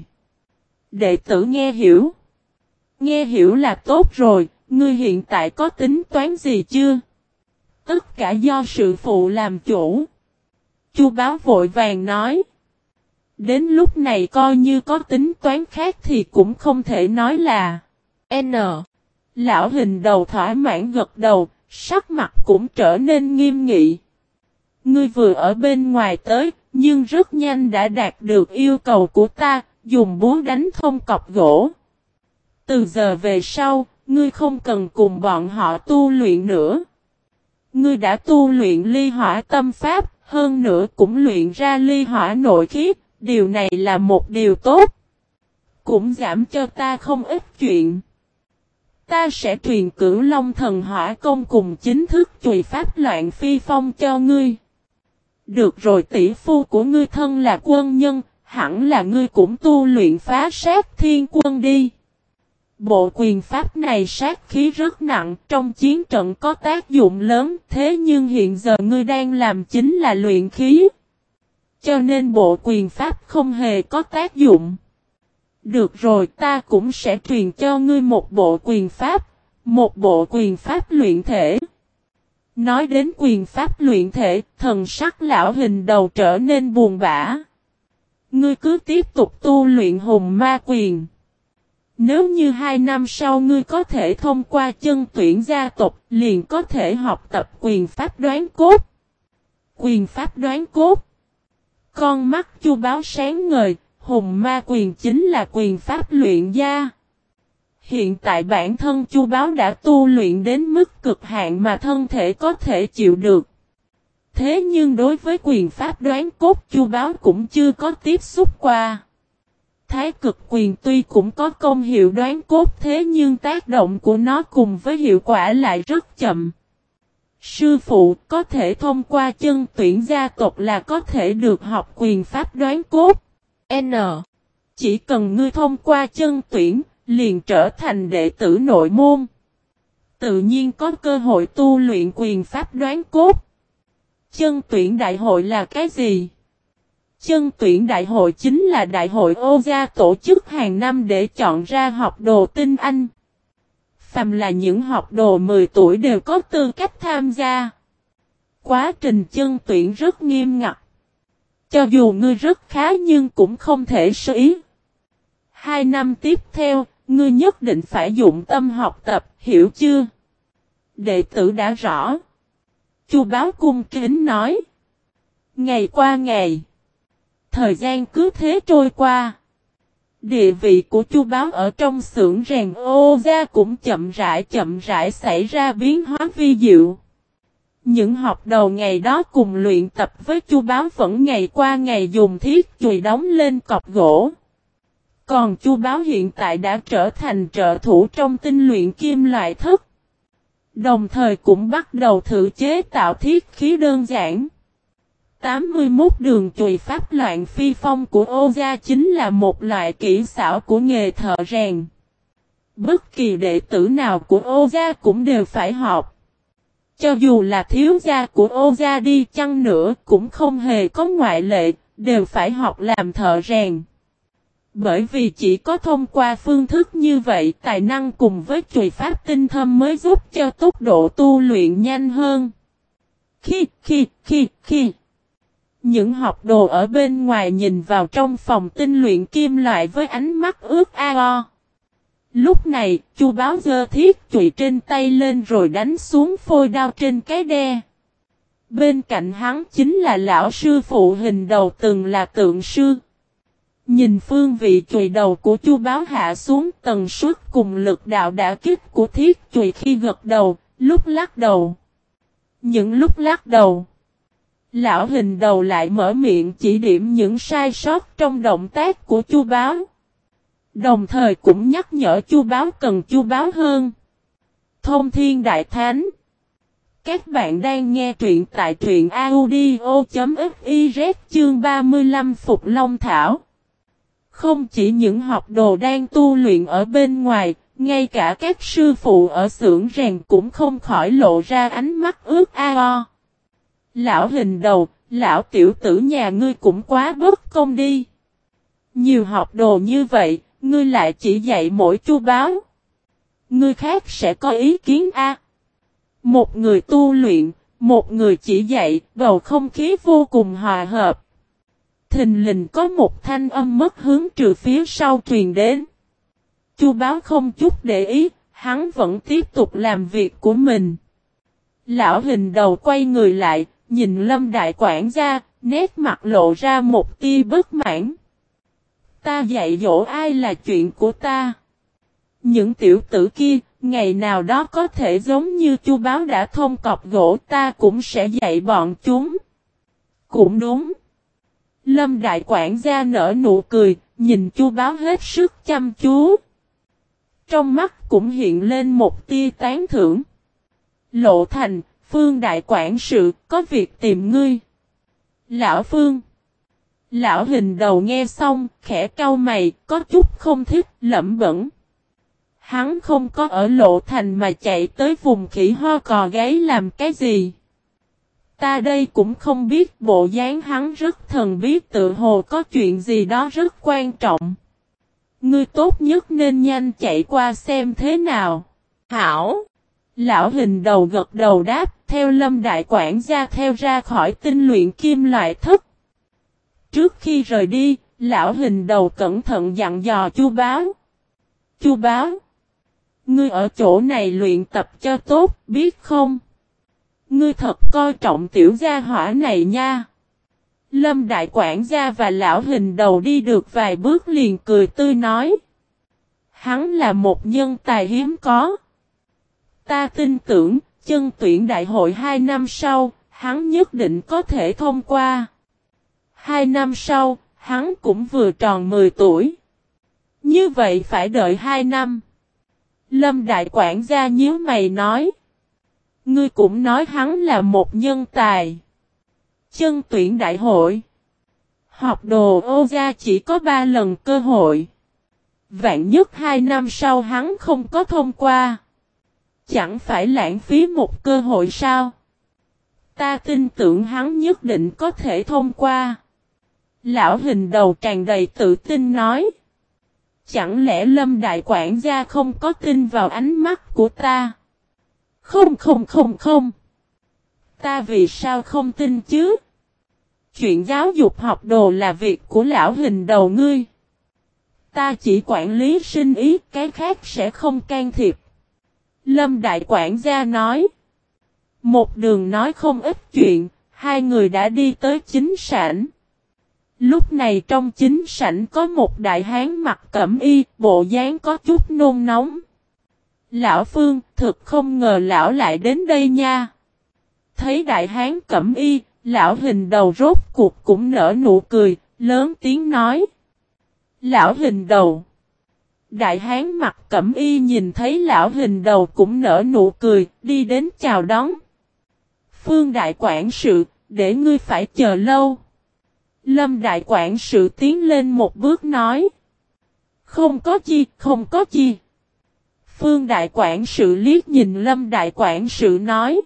Đệ tử nghe hiểu. Nghe hiểu là tốt rồi, ngươi hiện tại có tính toán gì chưa? Tất cả do sự phụ làm chủ. Chu Báo vội vàng nói. Đến lúc này coi như có tính toán khác thì cũng không thể nói là N. Lão Hình Đầu thỏa mãn gật đầu, sắc mặt cũng trở nên nghiêm nghị. Ngươi vừa ở bên ngoài tới, nhưng rất nhanh đã đạt được yêu cầu của ta, dùng búa đánh thông cọc gỗ. Từ giờ về sau, ngươi không cần cùng bọn họ tu luyện nữa. Ngươi đã tu luyện ly hỏa tâm pháp, hơn nữa cũng luyện ra ly hỏa nội khí, điều này là một điều tốt. Cũng giảm cho ta không ít chuyện. Ta sẽ truyền Cửu Long Thần Hỏa Công cùng chính thức chùy pháp Loạn Phi Phong cho ngươi. Được rồi, tỷ phu của ngươi thân là quân nhân, hẳn là ngươi cũng tu luyện Phá Sát Thiên Quân đi. Bộ quyền pháp này sát khí rất nặng, trong chiến trận có tác dụng lớn, thế nhưng hiện giờ ngươi đang làm chính là luyện khí. Cho nên bộ quyền pháp không hề có tác dụng. Được rồi, ta cũng sẽ truyền cho ngươi một bộ quyền pháp, một bộ quyền pháp luyện thể. Nói đến quyền pháp luyện thể, thần sắc lão hình đầu trở nên buồn bã. Ngươi cứ tiếp tục tu luyện hùng ma quyền. Nếu như hai năm sau ngươi có thể thông qua chân tuyển gia tộc, liền có thể học tập quyền pháp đoán cốt. Quyền pháp đoán cốt. Con mắt Chu Báo sáng ngời, hùng ma quyền chính là quyền pháp luyện gia. Hiện tại bản thân Chu Báo đã tu luyện đến mức cực hạn mà thân thể có thể chịu được. Thế nhưng đối với quyền pháp đoán cốt Chu Báo cũng chưa có tiếp xúc qua. Thái cực quyền tuy cũng có công hiệu đoán cốt thế nhưng tác động của nó cùng với hiệu quả lại rất chậm. Sư phụ có thể thông qua chân tuyển gia tộc là có thể được học quyền pháp đoán cốt. N. Chỉ cần ngươi thông qua chân tuyển, liền trở thành đệ tử nội môn. Tự nhiên có cơ hội tu luyện quyền pháp đoán cốt. Chân tuyển đại hội là cái gì? Chân tuyển đại hội chính là đại hội Ô Gia tổ chức hàng năm để chọn ra học đồ tinh anh. Phàm là những học đồ mười tuổi đều có tư cách tham gia. Quá trình chân tuyển rất nghiêm ngặt. Cho dù ngươi rất khá nhưng cũng không thể sơ ý. Hai năm tiếp theo, ngươi nhất định phải dụng tâm học tập, hiểu chưa? Đệ tử đã rõ. Chu Báo cung kính nói. Ngày qua ngày. Thời gian cứ thế trôi qua. Địa vị của Chu Báo ở trong xưởng rèn Ô Gia cũng chậm rãi chậm rãi xảy ra biến hóa vi diệu. Những học đầu ngày đó cùng luyện tập với Chu Báo vẫn ngày qua ngày dùng thiết chùy đóng lên cọc gỗ. Còn Chu Báo hiện tại đã trở thành trợ thủ trong tinh luyện kim loại thất. Đồng thời cũng bắt đầu thử chế tạo thiết khí đơn giản. tám mươi mốt đường chùy pháp loạn phi phong của Ô Gia chính là một loại kỹ xảo của nghề thợ rèn. Bất kỳ đệ tử nào của Ô Gia cũng đều phải học. Cho dù là thiếu gia của Ô Gia đi chăng nữa cũng không hề có ngoại lệ, đều phải học làm thợ rèn. Bởi vì chỉ có thông qua phương thức như vậy tài năng cùng với chùy pháp tinh thâm mới giúp cho tốc độ tu luyện nhanh hơn. Khi, khi, khi, khi. Những học đồ ở bên ngoài nhìn vào trong phòng tinh luyện kim loại với ánh mắt ướt ao. Lúc này, Chu Báo giơ thiết chùy trên tay lên rồi đánh xuống phôi đao trên cái đe. Bên cạnh hắn chính là lão sư phụ hình đầu từng là tượng sư. Nhìn phương vị chùy đầu của Chu Báo hạ xuống, tần suất cùng lực đạo đả kích của thiết chùy khi gật đầu, lúc lắc đầu. Những lúc lắc đầu, lão hình đầu lại mở miệng chỉ điểm những sai sót trong động tác của Chu Báo. Đồng thời cũng nhắc nhở Chu Báo cần chu báo hơn. Thông Thiên Đại Thánh. Các bạn đang nghe truyện tại truyện audio chấm fiz chương ba mươi lăm Phục Long Thảo. Không chỉ những học đồ đang tu luyện ở bên ngoài, ngay cả các sư phụ ở xưởng rèn cũng không khỏi lộ ra ánh mắt ướt ao. Lão hình đầu, lão tiểu tử nhà ngươi cũng quá bất công đi. Nhiều học đồ như vậy, ngươi lại chỉ dạy mỗi Chu Báo. Ngươi khác sẽ có ý kiến a? Một người tu luyện, một người chỉ dạy, bầu không khí vô cùng hòa hợp. Thình lình có một thanh âm mất hướng từ phía sau truyền đến. Chu Báo không chút để ý, hắn vẫn tiếp tục làm việc của mình. Lão hình đầu quay người lại, nhìn Lâm đại quản gia, nét mặt lộ ra một tia bất mãn. Ta dạy dỗ ai là chuyện của ta. Những tiểu tử kia, ngày nào đó có thể giống như Chu Báo đã thông cọc gỗ, ta cũng sẽ dạy bọn chúng. Cũng đúng. Lâm đại quản gia nở nụ cười, nhìn Chu Báo hết sức chăm chú. Trong mắt cũng hiện lên một tia tán thưởng. Lộ Thành, Phương đại quản sự, có việc tìm ngươi. Lão Phương. Lão hình đầu nghe xong, khẽ cau mày, có chút không thích, lẩm bẩm. Hắn không có ở lộ thành mà chạy tới vùng khỉ ho cò gáy làm cái gì. Ta đây cũng không biết, bộ dáng hắn rất thần bí, tự hồ có chuyện gì đó rất quan trọng. Ngươi tốt nhất nên nhanh chạy qua xem thế nào. Hảo. Lão hình đầu gật đầu đáp, theo Lâm đại quản gia theo ra khỏi tinh luyện kim loại thất. Trước khi rời đi, lão hình đầu cẩn thận dặn dò Chu Báo. Chu Báo, ngươi ở chỗ này luyện tập cho tốt, biết không? Ngươi thật coi trọng tiểu gia hỏa này nha. Lâm đại quản gia và lão hình đầu đi được vài bước liền cười tươi nói. Hắn là một nhân tài hiếm có. Ta tin tưởng, chân tuyển đại hội hai năm sau, hắn nhất định có thể thông qua. Hai năm sau, hắn cũng vừa tròn mười tuổi. Như vậy phải đợi hai năm. Lâm đại quản gia nhíu mày nói. Ngươi cũng nói hắn là một nhân tài. Chân tuyển đại hội. Học đồ ô gia chỉ có ba lần cơ hội. Vạn nhất hai năm sau hắn không có thông qua. Chẳng phải lãng phí một cơ hội sao? Ta tin tưởng hắn nhất định có thể thông qua. Lão hình đầu tràn đầy tự tin nói. Chẳng lẽ Lâm đại quản gia không có tin vào ánh mắt của ta? Không không không không. Ta vì sao không tin chứ? Chuyện giáo dục học đồ là việc của lão hình đầu ngươi. Ta chỉ quản lý sinh ý, cái khác sẽ không can thiệp. Lâm đại quản gia nói. Một đường nói không ít chuyện, hai người đã đi tới chính sảnh. Lúc này trong chính sảnh có một đại hán mặc cẩm y, bộ dáng có chút nôn nóng. Lão Phương, thực không ngờ lão lại đến đây nha. Thấy đại hán cẩm y, lão hình đầu rốt cuộc cũng nở nụ cười, lớn tiếng nói. Lão hình đầu. Đại hán mặc cẩm y nhìn thấy lão hình đầu cũng nở nụ cười, đi đến chào đón. Phương đại quản sự, để ngươi phải chờ lâu. Lâm đại quản sự tiến lên một bước nói. Không có chi, không có chi. Phương đại quản sự liếc nhìn Lâm đại quản sự nói.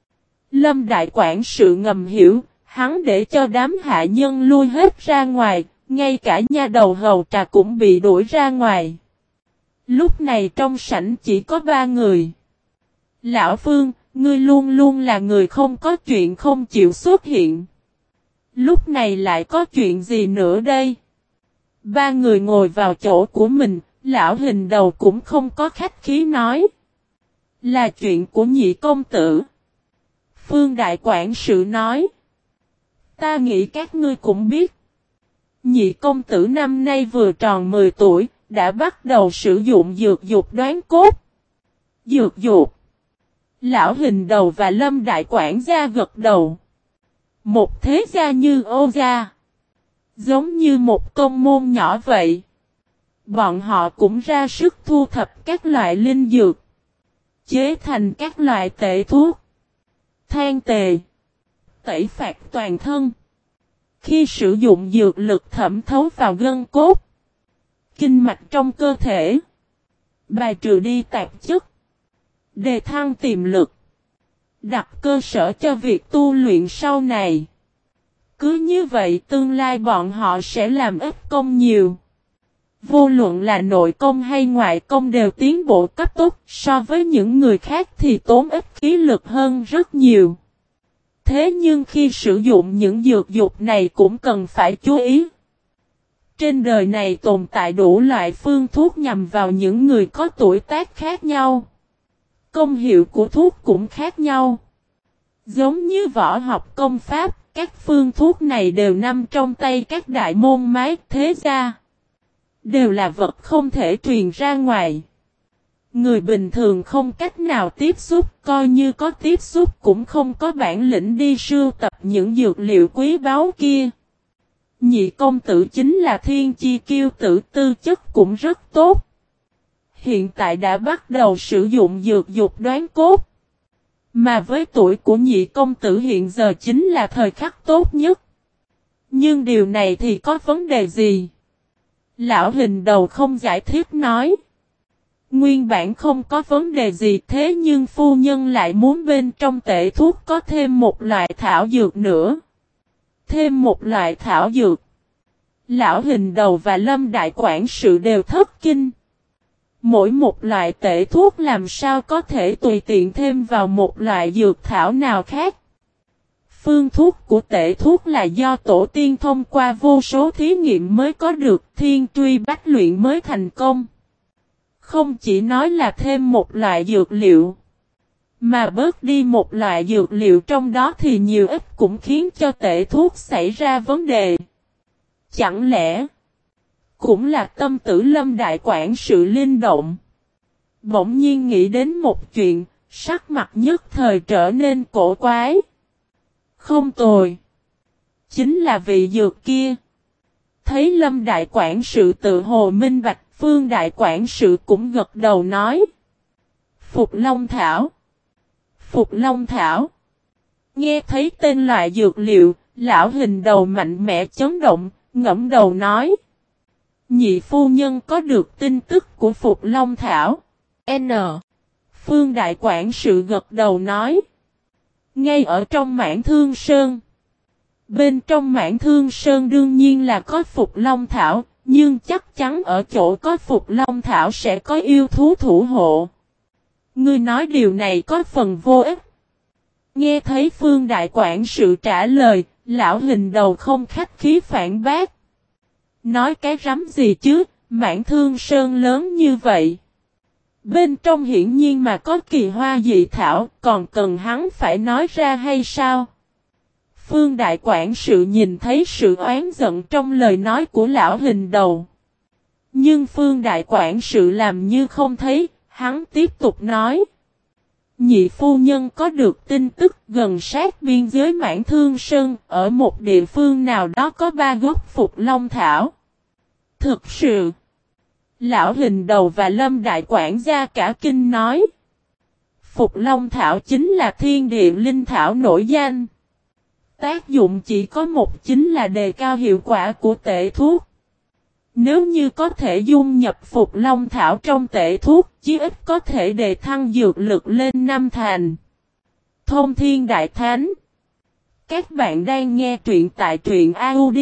Lâm đại quản sự ngầm hiểu, hắn để cho đám hạ nhân lui hết ra ngoài, ngay cả nha đầu hầu trà cũng bị đuổi ra ngoài. Lúc này trong sảnh chỉ có ba người. Lão Phương, ngươi luôn luôn là người không có chuyện không chịu xuất hiện. Lúc này lại có chuyện gì nữa đây? Ba người ngồi vào chỗ của mình, lão hình đầu cũng không có khách khí nói. Là chuyện của nhị công tử. Phương đại quản sự nói. Ta nghĩ các ngươi cũng biết. Nhị công tử năm nay vừa tròn mười tuổi, đã bắt đầu sử dụng dược dục đoán cốt. Dược dục. Lão hình đầu và Lâm đại quản gia gật đầu. Một thế gia như Ô gia. Giống như một công môn nhỏ vậy. Bọn họ cũng ra sức thu thập các loại linh dược. Chế thành các loại tệ thuốc. Than tề. Tẩy phạt toàn thân. Khi sử dụng dược lực thẩm thấu vào gân cốt. Kinh mạch trong cơ thể. Bài trừ đi tạp chất. Đề thăng tiềm lực. Đặt cơ sở cho việc tu luyện sau này. Cứ như vậy tương lai bọn họ sẽ làm ít công nhiều. Vô luận là nội công hay ngoại công đều tiến bộ cấp tốc, so với những người khác thì tốn ít khí lực hơn rất nhiều. Thế nhưng khi sử dụng những dược dục này cũng cần phải chú ý. Trên đời này tồn tại đủ loại phương thuốc nhằm vào những người có tuổi tác khác nhau. Công hiệu của thuốc cũng khác nhau. Giống như võ học công pháp, các phương thuốc này đều nằm trong tay các đại môn mái thế gia. Đều là vật không thể truyền ra ngoài. Người bình thường không cách nào tiếp xúc, coi như có tiếp xúc cũng không có bản lĩnh đi sưu tập những dược liệu quý báu kia. Nhị công tử chính là thiên chi kiêu tử, tư chất cũng rất tốt. Hiện tại đã bắt đầu sử dụng dược dục đoán cốt. Mà với tuổi của nhị công tử hiện giờ chính là thời khắc tốt nhất. Nhưng điều này thì có vấn đề gì? Lão hình đầu không giải thích nói. Nguyên bản không có vấn đề gì thế nhưng phu nhân lại muốn bên trong tệ thuốc có thêm một loại thảo dược nữa. Thêm một loại thảo dược. Lão Hình Đầu và Lâm Đại Quản sự đều thất kinh. Mỗi một loại tệ thuốc làm sao có thể tùy tiện thêm vào một loại dược thảo nào khác. Phương thuốc của tệ thuốc là do tổ tiên thông qua vô số thí nghiệm mới có được, thiên truy bách luyện mới thành công. Không chỉ nói là thêm một loại dược liệu, mà bớt đi một loại dược liệu trong đó thì nhiều ít cũng khiến cho tệ thuốc xảy ra vấn đề. Chẳng lẽ cũng là tâm tử Lâm Đại Quản sự linh động. Bỗng nhiên nghĩ đến một chuyện, sắc mặt nhất thời trở nên cổ quái. Không tồi. Chính là vị dược kia. Thấy Lâm Đại Quản sự tự hồ minh bạch, Phương Đại Quản sự cũng gật đầu nói. Phục Long Thảo. Phục Long Thảo. Nghe thấy tên loại dược liệu, lão Hình Đầu mạnh mẽ chấn động, ngẫm đầu nói. Nhị phu nhân có được tin tức của Phục Long Thảo. N. Phương Đại Quản sự gật đầu nói. Ngay ở trong Mãn Thương Sơn. Bên trong Mãn Thương Sơn đương nhiên là có Phục Long Thảo, nhưng chắc chắn ở chỗ có Phục Long Thảo sẽ có yêu thú thủ hộ. Ngươi nói điều này có phần vô ích. Nghe thấy Phương Đại Quản sự trả lời, lão Hình Đầu không khách khí phản bác. Nói cái rắm gì chứ, Mãn Thương Sơn lớn như vậy. Bên trong hiển nhiên mà có kỳ hoa dị thảo, còn cần hắn phải nói ra hay sao? Phương Đại Quản sự nhìn thấy sự oán giận trong lời nói của lão Hình Đầu. Nhưng Phương Đại Quản sự làm như không thấy, hắn tiếp tục nói. Nhị phu nhân có được tin tức gần sát biên giới Mãn Thương Sơn, ở một địa phương nào đó có ba gốc Phục Long Thảo. Thực sự, lão Hình Đầu và Lâm Đại Quản gia cả kinh nói. Phục Long Thảo chính là thiên địa linh thảo nổi danh. Tác dụng chỉ có một chính là đề cao hiệu quả của tệ thuốc. Nếu như có thể dung nhập Phục Long Thảo trong tệ thuốc, chí ít có thể đề thăng dược lực lên năm thành. Thông Thiên Đại Thánh. Các bạn đang nghe truyện tại truyện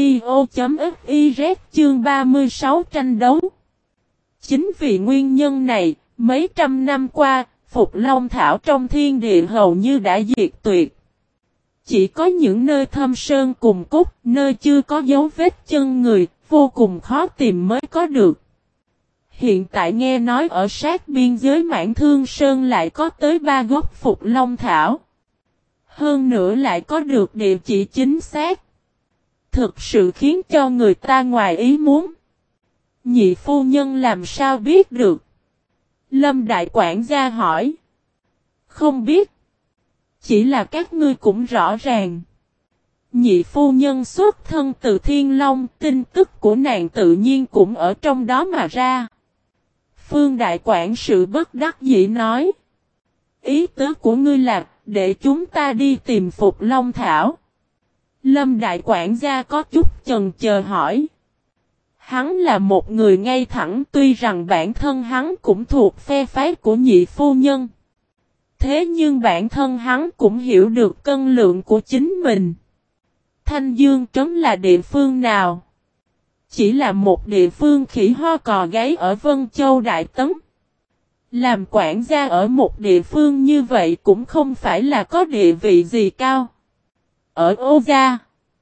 audio.fiz chương ba mươi sáu tranh đấu. Chính vì nguyên nhân này, mấy trăm năm qua, Phục Long Thảo trong thiên địa hầu như đã diệt tuyệt. Chỉ có những nơi thâm sơn cùng cốt, nơi chưa có dấu vết chân người, vô cùng khó tìm mới có được. Hiện tại nghe nói ở sát biên giới Mãn Thương Sơn lại có tới ba gốc Phục Long Thảo. Hơn nữa lại có được địa chỉ chính xác. Thực sự khiến cho người ta ngoài ý muốn. Nhị phu nhân làm sao biết được? Lâm Đại Quản gia hỏi. Không biết. Chỉ là các ngươi cũng rõ ràng. Nhị phu nhân xuất thân từ Thiên Long, tin tức của nàng tự nhiên cũng ở trong đó mà ra. Phương Đại Quản sự bất đắc dĩ nói. Ý tứ của ngươi là, để chúng ta đi tìm Phục Long Thảo. Lâm Đại Quản gia có chút chần chờ hỏi. Hắn là một người ngay thẳng, tuy rằng bản thân hắn cũng thuộc phe phái của nhị phu nhân. Thế nhưng bản thân hắn cũng hiểu được cân lượng của chính mình. Thanh Dương Trấn là địa phương nào? Chỉ là một địa phương khỉ ho cò gáy ở Vân Châu Đại Tấn. Làm quản gia ở một địa phương như vậy cũng không phải là có địa vị gì cao. Ở Ô Gia,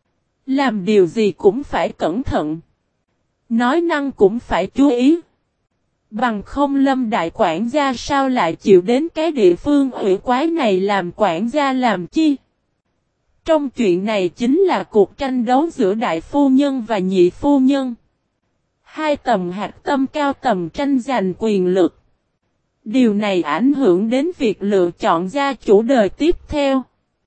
làm điều gì cũng phải cẩn thận. Nói năng cũng phải chú ý. Bằng không Lâm Đại Quản gia sao lại chịu đến cái địa phương ủy quái này làm quản gia làm chi? Trong chuyện này chính là cuộc tranh đấu giữa đại phu nhân và nhị phu nhân. Hai tầm hạt tâm cao tầm tranh giành quyền lực. Điều này ảnh hưởng đến việc lựa chọn gia chủ đời tiếp theo.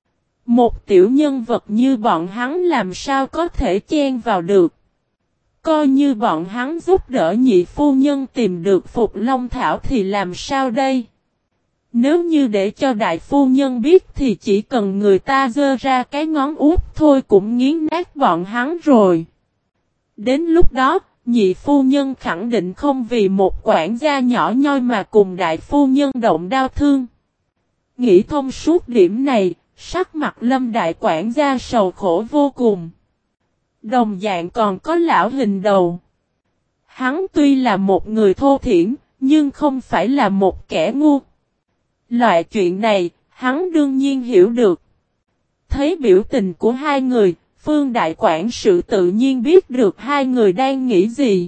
Một tiểu nhân vật như bọn hắn làm sao có thể chen vào được. Coi như bọn hắn giúp đỡ nhị phu nhân tìm được Phục Long Thảo thì làm sao đây? Nếu như để cho đại phu nhân biết thì chỉ cần người ta giơ ra cái ngón út thôi cũng nghiến nát bọn hắn rồi. Đến lúc đó, nhị phu nhân khẳng định không vì một quản gia nhỏ nhoi mà cùng đại phu nhân động đau thương. Nghĩ thông suốt điểm này, sắc mặt Lâm đại quản gia sầu khổ vô cùng. Đồng dạng còn có lão Hình Đầu. Hắn tuy là một người thô thiển, nhưng không phải là một kẻ ngu. Loại chuyện này, hắn đương nhiên hiểu được. Thấy biểu tình của hai người, Phương đại quản sự tự nhiên biết được hai người đang nghĩ gì.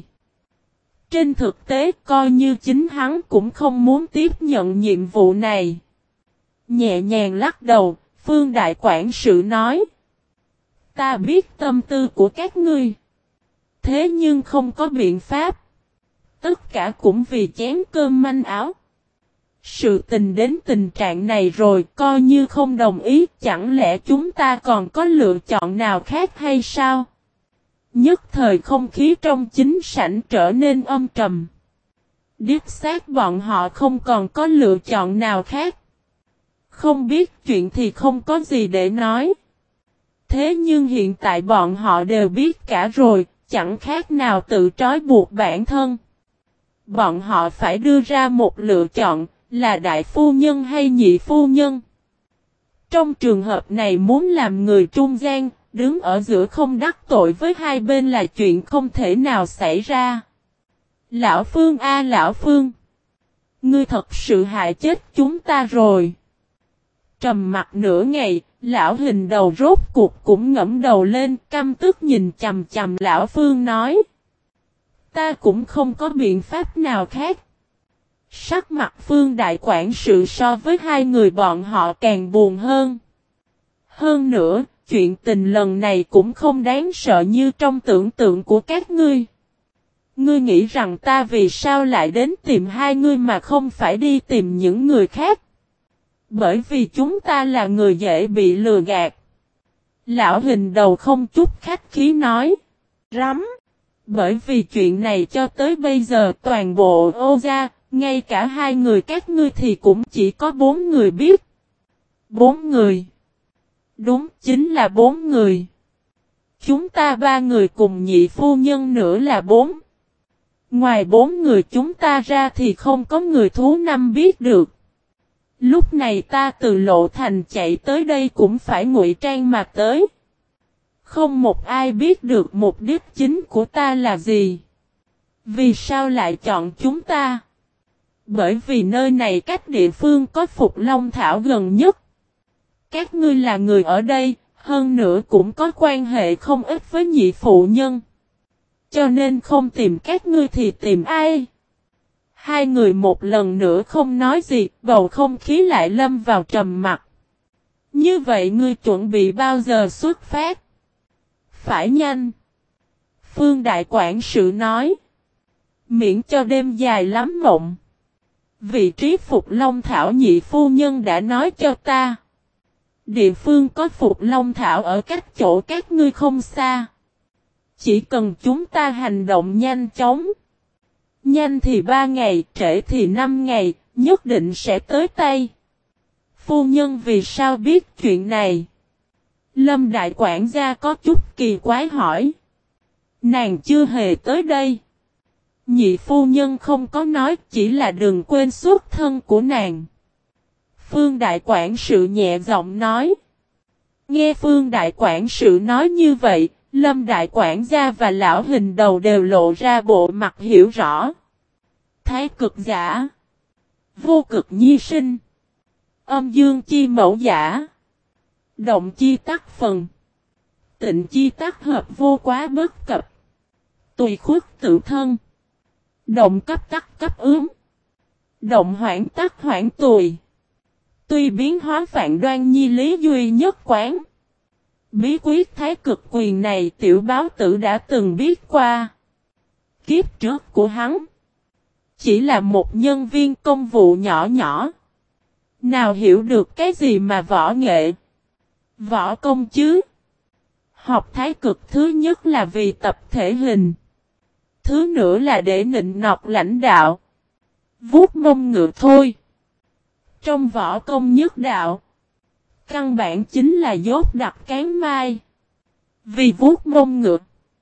Trên thực tế, coi như chính hắn cũng không muốn tiếp nhận nhiệm vụ này. Nhẹ nhàng lắc đầu, Phương đại quản sự nói: ta biết tâm tư của các ngươi. Thế nhưng không có biện pháp. Tất cả cũng vì chén cơm manh áo. Sự tình đến tình trạng này rồi, coi như không đồng ý, chẳng lẽ chúng ta còn có lựa chọn nào khác hay sao? Nhất thời không khí trong chính sảnh trở nên âm trầm. Điếp xác bọn họ không còn có lựa chọn nào khác. Không biết chuyện thì không có gì để nói. Thế nhưng hiện tại bọn họ đều biết cả rồi, chẳng khác nào tự trói buộc bản thân. Bọn họ phải đưa ra một lựa chọn, là đại phu nhân hay nhị phu nhân. Trong trường hợp này muốn làm người trung gian, đứng ở giữa không đắc tội với hai bên là chuyện không thể nào xảy ra. Lão Phương a à, Lão Phương! Ngươi thật sự hại chết chúng ta rồi. Trầm mặt nửa ngày, lão Hình Đầu rốt cuộc cũng ngẫm đầu lên, căm tức nhìn chằm chằm Lão Phương nói: ta cũng không có biện pháp nào khác. Sắc mặt Phương đại quản sự so với hai người bọn họ càng buồn hơn. Hơn nữa, chuyện tình lần này cũng không đáng sợ như trong tưởng tượng của các ngươi. Ngươi nghĩ rằng ta vì sao lại đến tìm hai ngươi mà không phải đi tìm những người khác? Bởi vì chúng ta là người dễ bị lừa gạt. Lão Hình Đầu không chút khách khí nói: rắm. Bởi vì chuyện này cho tới bây giờ toàn bộ Ô gia, ngay cả hai người các ngươi thì cũng chỉ có bốn người biết. Bốn người. Đúng, chính là bốn người. Chúng ta ba người cùng nhị phu nhân nữa là bốn. Ngoài bốn người chúng ta ra thì không có người thú năm biết được. Lúc này ta từ Lộ Thành chạy tới đây cũng phải ngụy trang mà tới. Không một ai biết được mục đích chính của ta là gì. Vì sao lại chọn chúng ta? Bởi vì nơi này cách địa phương có Phục Long Thảo gần nhất. Các ngươi là người ở đây, hơn nữa cũng có quan hệ không ít với nhị phụ nhân. Cho nên không tìm các ngươi thì tìm ai? Hai người một lần nữa không nói gì, bầu không khí lại lâm vào trầm mặc. Như vậy ngươi chuẩn bị bao giờ xuất phát? Phải nhanh. Phương đại quản sự nói. Miễn cho đêm dài lắm mộng. Vị trí Phục Long Thảo nhị phu nhân đã nói cho ta. Địa phương có Phục Long Thảo ở cách chỗ các ngươi không xa. Chỉ cần chúng ta hành động nhanh chóng. Nhanh thì ba ngày, trễ thì năm ngày, nhất định sẽ tới tay. Phu nhân vì sao biết chuyện này? Lâm đại quản gia có chút kỳ quái hỏi. Nàng chưa hề tới đây. Nhị phu nhân không có nói, chỉ là đừng quên xuất thân của nàng. Phương đại quản sự nhẹ giọng nói. Nghe Phương đại quản sự nói như vậy, Lâm đại quản gia và lão Hình Đầu đều lộ ra bộ mặt hiểu rõ. Thái cực giả. Vô cực nhi sinh. Âm dương chi mẫu giả. Động chi tắc phần. Tịnh chi tắc hợp vô quá bất cập. Tùy khuất tự thân. Động cấp tắc cấp ướm. Động hoảng tắc hoảng tùy. Tuy biến hóa vạn đoan nhi lý duy nhất quán. Bí quyết thái cực quyền này tiểu báo tử đã từng biết qua. Kiếp trước của hắn. Chỉ là một nhân viên công vụ nhỏ nhỏ. Nào hiểu được cái gì mà võ nghệ. Võ công chứ. Học thái cực thứ nhất là vì tập thể hình. Thứ nữa là để nịnh nọt lãnh đạo. Vuốt mông ngựa thôi. Trong võ công nhất đạo. Căn bản chính là dốt đặt cán mai. Vì vuốt mông ngựa.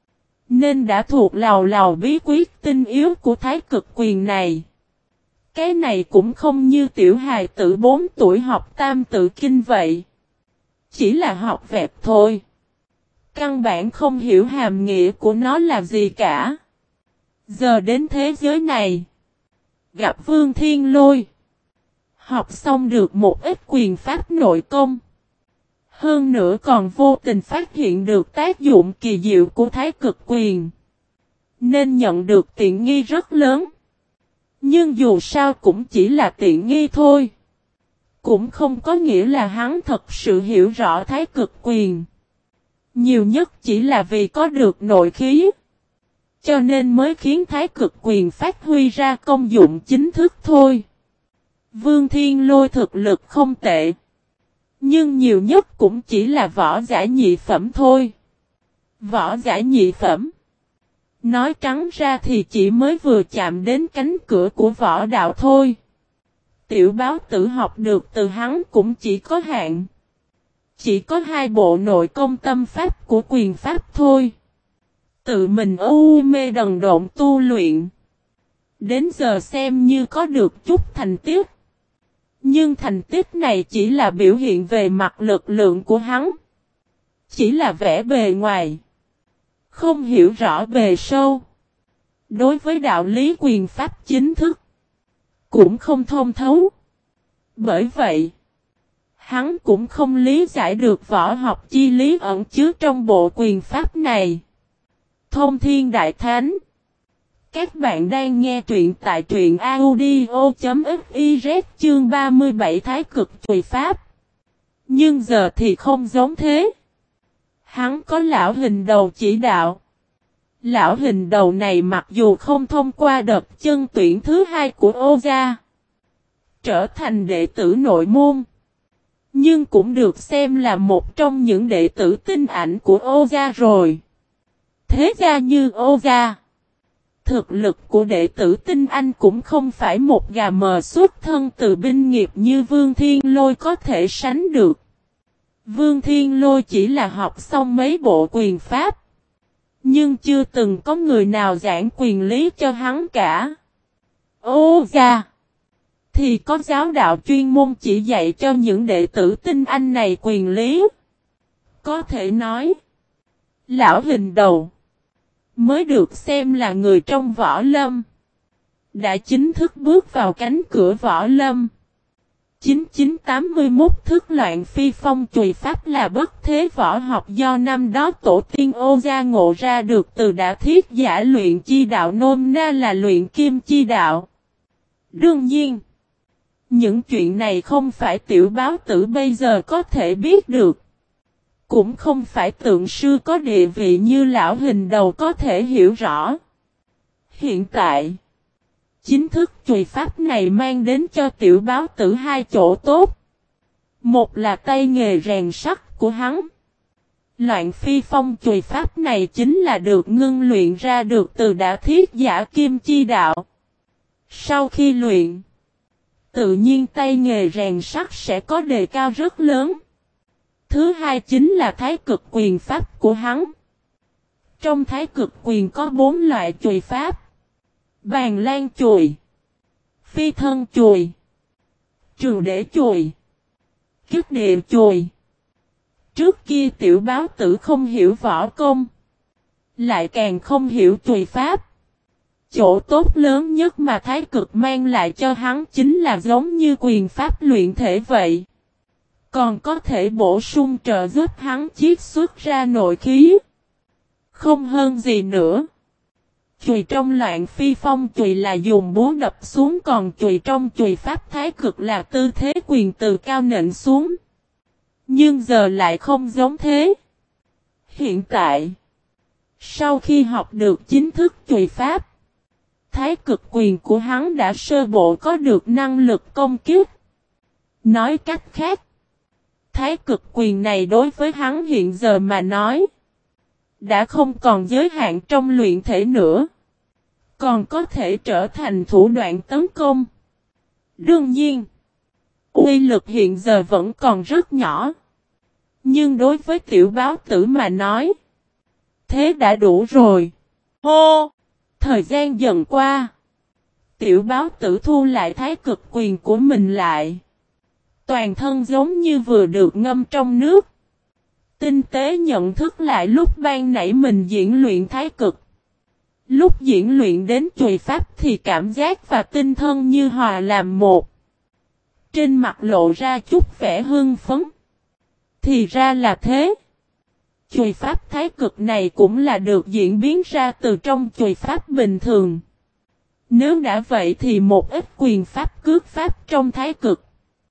Nên đã thuộc lầu lầu bí quyết tinh yếu của thái cực quyền này. Cái này cũng không như tiểu hài tử bốn tuổi học tam tự kinh vậy. Chỉ là học vẹp thôi. Căn bản không hiểu hàm nghĩa của nó là gì cả. Giờ đến thế giới này. Gặp Vương Thiên Lôi. Học xong được một ít quyền pháp nội công. Hơn nữa còn vô tình phát hiện được tác dụng kỳ diệu của thái cực quyền. Nên nhận được tiện nghi rất lớn. Nhưng dù sao cũng chỉ là tiện nghi thôi. Cũng không có nghĩa là hắn thật sự hiểu rõ thái cực quyền. Nhiều nhất chỉ là vì có được nội khí. Cho nên mới khiến thái cực quyền phát huy ra công dụng chính thức thôi. Vương Thiên Lôi thực lực không tệ. Nhưng nhiều nhất cũng chỉ là võ giả nhị phẩm thôi. Võ giả nhị phẩm. Nói trắng ra thì chỉ mới vừa chạm đến cánh cửa của võ đạo thôi. Tiểu báo tử học được từ hắn cũng chỉ có hạn. Chỉ có hai bộ nội công tâm pháp của quyền pháp thôi. Tự mình u mê đần độn tu luyện. Đến giờ xem như có được chút thành tích. Nhưng thành tích này chỉ là biểu hiện về mặt lực lượng của hắn. Chỉ là vẻ bề ngoài. Không hiểu rõ bề sâu. Đối với đạo lý quyền pháp chính thức. Cũng không thông thấu. Bởi vậy. Hắn cũng không lý giải được võ học chi lý ẩn chứa trong bộ quyền pháp này. Thông Thiên Đại Thánh. Các bạn đang nghe truyện tại truyện audio.fiz chương ba mươi bảy Thái cực chùy pháp. Nhưng giờ thì không giống thế. Hắn có lão hình đầu chỉ đạo. Lão hình đầu này mặc dù không thông qua đợt chân tuyển thứ hai của Ô Gia. Trở thành đệ tử nội môn. Nhưng cũng được xem là một trong những đệ tử tinh ảnh của Ô Gia rồi. Thế gia như Ô Gia. Thực lực của đệ tử tinh anh cũng không phải một gà mờ xuất thân từ binh nghiệp như Vương Thiên Lôi có thể sánh được. Vương Thiên Lôi chỉ là học xong mấy bộ quyền pháp. Nhưng chưa từng có người nào giảng quyền lý cho hắn cả. Ô Gia. Thì có giáo đạo chuyên môn chỉ dạy cho những đệ tử tinh anh này quyền lý. Có thể nói. Lão hình đầu. Mới được xem là người trong võ lâm. Đã chính thức bước vào cánh cửa võ lâm. chín chín tám mốt thức loạn phi phong chùy pháp là bất thế võ học do năm đó tổ tiên Ô Gia ngộ ra được từ đã thiết giả luyện chi đạo, nôm na là luyện kim chi đạo. Đương nhiên. Những chuyện này không phải tiểu báo tử bây giờ có thể biết được. Cũng không phải tượng sư có địa vị như lão hình đầu có thể hiểu rõ. Hiện tại, chính thức chùy pháp này mang đến cho tiểu báo tử hai chỗ tốt. Một là tay nghề rèn sắt của hắn. Loạn phi phong chùy pháp này chính là được ngưng luyện ra được từ đã thiết giả kim chi đạo. Sau khi luyện, tự nhiên tay nghề rèn sắt sẽ có đề cao rất lớn. Thứ hai chính là thái cực quyền pháp của hắn. Trong thái cực quyền có bốn loại chùy pháp. Bàn lan chùy, phi thân chùy, trường để chùy, kiếp địa chùy. Trước kia tiểu báo tử không hiểu võ công. Lại càng không hiểu chùy pháp. Chỗ tốt lớn nhất mà thái cực mang lại cho hắn chính là giống như quyền pháp luyện thể vậy. Còn có thể bổ sung trợ giúp hắn chiết xuất ra nội khí. Không hơn gì nữa. Chùy trong loạn phi phong chùy là dùng búa đập xuống, còn chùy trong chùy pháp thái cực là tư thế quyền từ cao nện xuống. Nhưng giờ lại không giống thế. Hiện tại, sau khi học được chính thức chùy pháp, thái cực quyền của hắn đã sơ bộ có được năng lực công kích. Nói cách khác, thái cực quyền này đối với hắn hiện giờ mà nói, đã không còn giới hạn trong luyện thể nữa, còn có thể trở thành thủ đoạn tấn công. Đương nhiên, uy lực hiện giờ vẫn còn rất nhỏ. Nhưng đối với tiểu báo tử mà nói, thế đã đủ rồi. Hô! Thời gian dần qua. Tiểu báo tử thu lại thái cực quyền của mình lại. Toàn thân giống như vừa được ngâm trong nước. Tinh tế nhận thức lại lúc ban nãy mình diễn luyện thái cực. Lúc diễn luyện đến chùy pháp thì cảm giác và tinh thần như hòa làm một. Trên mặt lộ ra chút vẻ hưng phấn. Thì ra là thế. Chùy pháp thái cực này cũng là được diễn biến ra từ trong chùy pháp bình thường. Nếu đã vậy thì một ít quyền pháp cước pháp trong thái cực.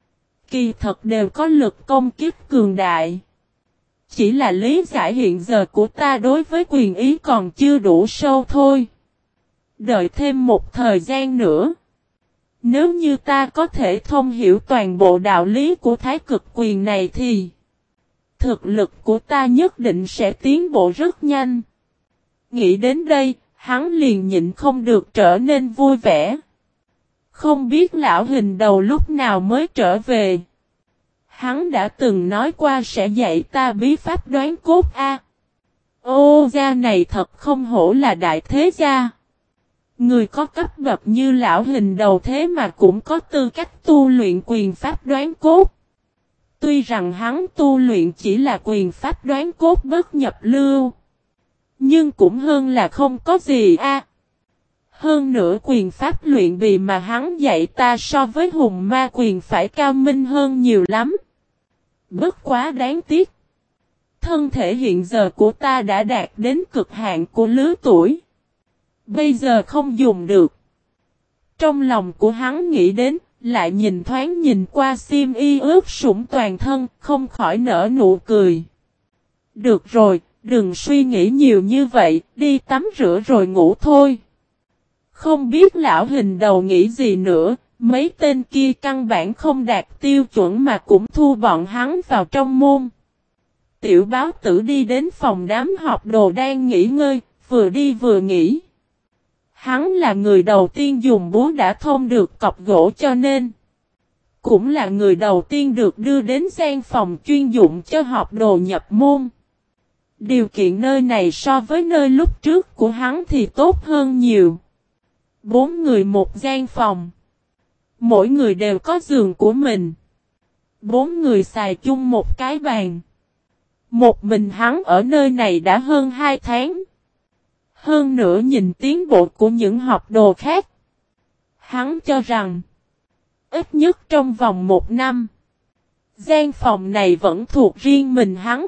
Kỳ thật đều có lực công kích cường đại. Chỉ là lý giải hiện giờ của ta đối với quyền ý còn chưa đủ sâu thôi. Đợi thêm một thời gian nữa. Nếu như ta có thể thông hiểu toàn bộ đạo lý của thái cực quyền này thì thực lực của ta nhất định sẽ tiến bộ rất nhanh. Nghĩ đến đây, hắn liền nhịn không được trở nên vui vẻ. Không biết lão hình đầu lúc nào mới trở về. Hắn đã từng nói qua sẽ dạy ta bí pháp đoán cốt a. Ô gia này thật không hổ là đại thế gia. Người có cấp bậc như lão hình đầu thế mà cũng có tư cách tu luyện quyền pháp đoán cốt. Tuy rằng hắn tu luyện chỉ là quyền pháp đoán cốt bất nhập lưu. Nhưng cũng hơn là không có gì a. Hơn nữa quyền pháp luyện bì mà hắn dạy ta so với hùng ma quyền phải cao minh hơn nhiều lắm. Bất quá đáng tiếc. Thân thể hiện giờ của ta đã đạt đến cực hạn của lứa tuổi. Bây giờ không dùng được. Trong lòng của hắn nghĩ đến, lại nhìn thoáng nhìn qua xiêm y ướt sũng toàn thân, không khỏi nở nụ cười. Được rồi, đừng suy nghĩ nhiều như vậy, đi tắm rửa rồi ngủ thôi. Không biết lão hình đầu nghĩ gì nữa, mấy tên kia căn bản không đạt tiêu chuẩn mà cũng thu bọn hắn vào trong môn. Tiểu báo tử đi đến phòng đám học đồ đang nghỉ ngơi, vừa đi vừa nghỉ. Hắn là người đầu tiên dùng búa đã thông được cọc gỗ cho nên. Cũng là người đầu tiên được đưa đến gian phòng chuyên dụng cho học đồ nhập môn. Điều kiện nơi này so với nơi lúc trước của hắn thì tốt hơn nhiều. Bốn người một gian phòng. Mỗi người đều có giường của mình. Bốn người xài chung một cái bàn. Một mình hắn ở nơi này đã hơn hai tháng. Hơn nữa nhìn tiến bộ của những học đồ khác. Hắn cho rằng, ít nhất trong vòng một năm, gian phòng này vẫn thuộc riêng mình hắn.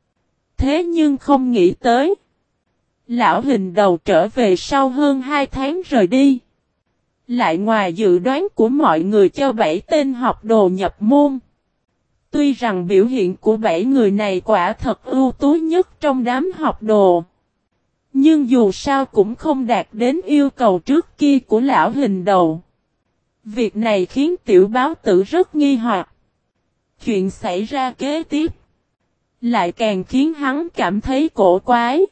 Thế nhưng không nghĩ tới. Lão hình đầu trở về sau hơn hai tháng rời đi. Lại ngoài dự đoán của mọi người cho bảy tên học đồ nhập môn. Tuy rằng biểu hiện của bảy người này quả thật ưu tú nhất trong đám học đồ. Nhưng dù sao cũng không đạt đến yêu cầu trước kia của lão hình đầu. Việc này khiến tiểu báo tử rất nghi hoặc. Chuyện xảy ra kế tiếp. Lại càng khiến hắn cảm thấy cổ quái.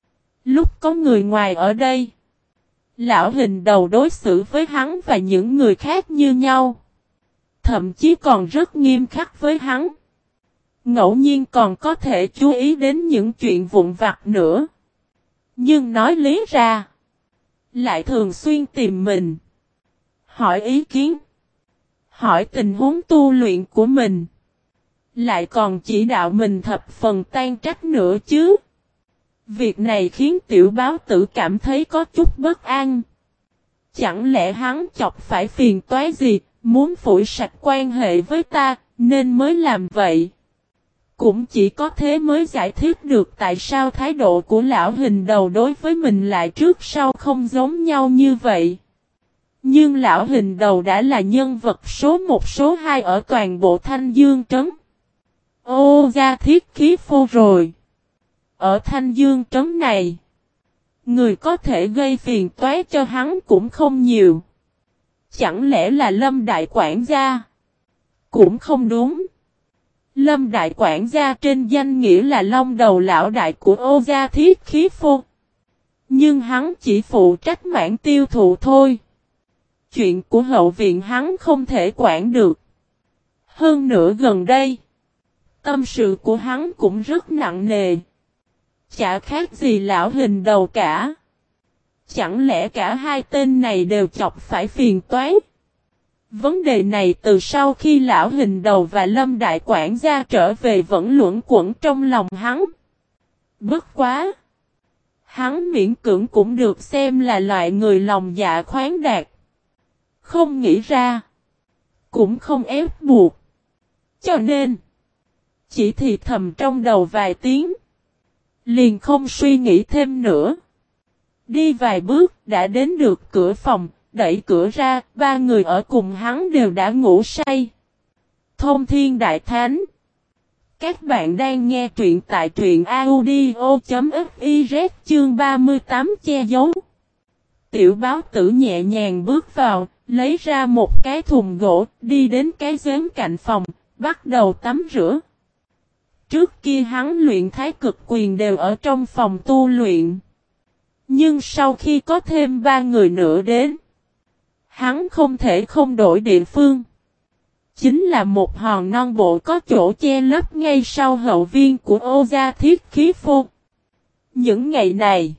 Lúc có người ngoài ở đây. Lão hình đầu đối xử với hắn và những người khác như nhau. Thậm chí còn rất nghiêm khắc với hắn. Ngẫu nhiên còn có thể chú ý đến những chuyện vụn vặt nữa. Nhưng nói lý ra. Lại thường xuyên tìm mình. Hỏi ý kiến. Hỏi tình huống tu luyện của mình. Lại còn chỉ đạo mình thập phần tan trách nữa chứ. Việc này khiến tiểu báo tử cảm thấy có chút bất an. Chẳng lẽ hắn chọc phải phiền toái gì, muốn phủi sạch quan hệ với ta, nên mới làm vậy. Cũng chỉ có thế mới giải thích được tại sao thái độ của lão hình đầu đối với mình lại trước sau không giống nhau như vậy. Nhưng lão hình đầu đã là nhân vật số một số hai ở toàn bộ Thanh Dương Trấn. Ô gia thiết khí phô rồi. Ở Thanh Dương Trấn này, người có thể gây phiền toái cho hắn cũng không nhiều. Chẳng lẽ là Lâm Đại Quản gia? Cũng không đúng. Lâm Đại Quản gia trên danh nghĩa là long đầu lão đại của Ô gia thiết khí phô. Nhưng hắn chỉ phụ trách mảng tiêu thụ thôi. Chuyện của hậu viện hắn không thể quản được. Hơn nữa gần đây, tâm sự của hắn cũng rất nặng nề. Chả khác gì lão hình đầu cả. Chẳng lẽ cả hai tên này đều chọc phải phiền toái? Vấn đề này từ sau khi lão hình đầu và Lâm đại quản gia trở về vẫn luẩn quẩn trong lòng hắn. Bất quá! Hắn miễn cưỡng cũng được xem là loại người lòng dạ khoáng đạt. Không nghĩ ra. Cũng không ép buộc. Cho nên. Chỉ thì thầm trong đầu vài tiếng. Liền không suy nghĩ thêm nữa. Đi vài bước đã đến được cửa phòng. Đẩy cửa ra. Ba người ở cùng hắn đều đã ngủ say. Thông Thiên Đại Thánh. Các bạn đang nghe truyện tại truyện audio.fiz chương ba mươi tám che giấu. Tiểu báo tử nhẹ nhàng bước vào, lấy ra một cái thùng gỗ, đi đến cái giếng cạnh phòng, bắt đầu tắm rửa. Trước kia hắn luyện thái cực quyền đều ở trong phòng tu luyện. Nhưng sau khi có thêm ba người nữa đến, hắn không thể không đổi địa phương. Chính là một hòn non bộ có chỗ che lấp ngay sau hậu viên của Ô Gia Thiết Khí Phô. Những ngày này,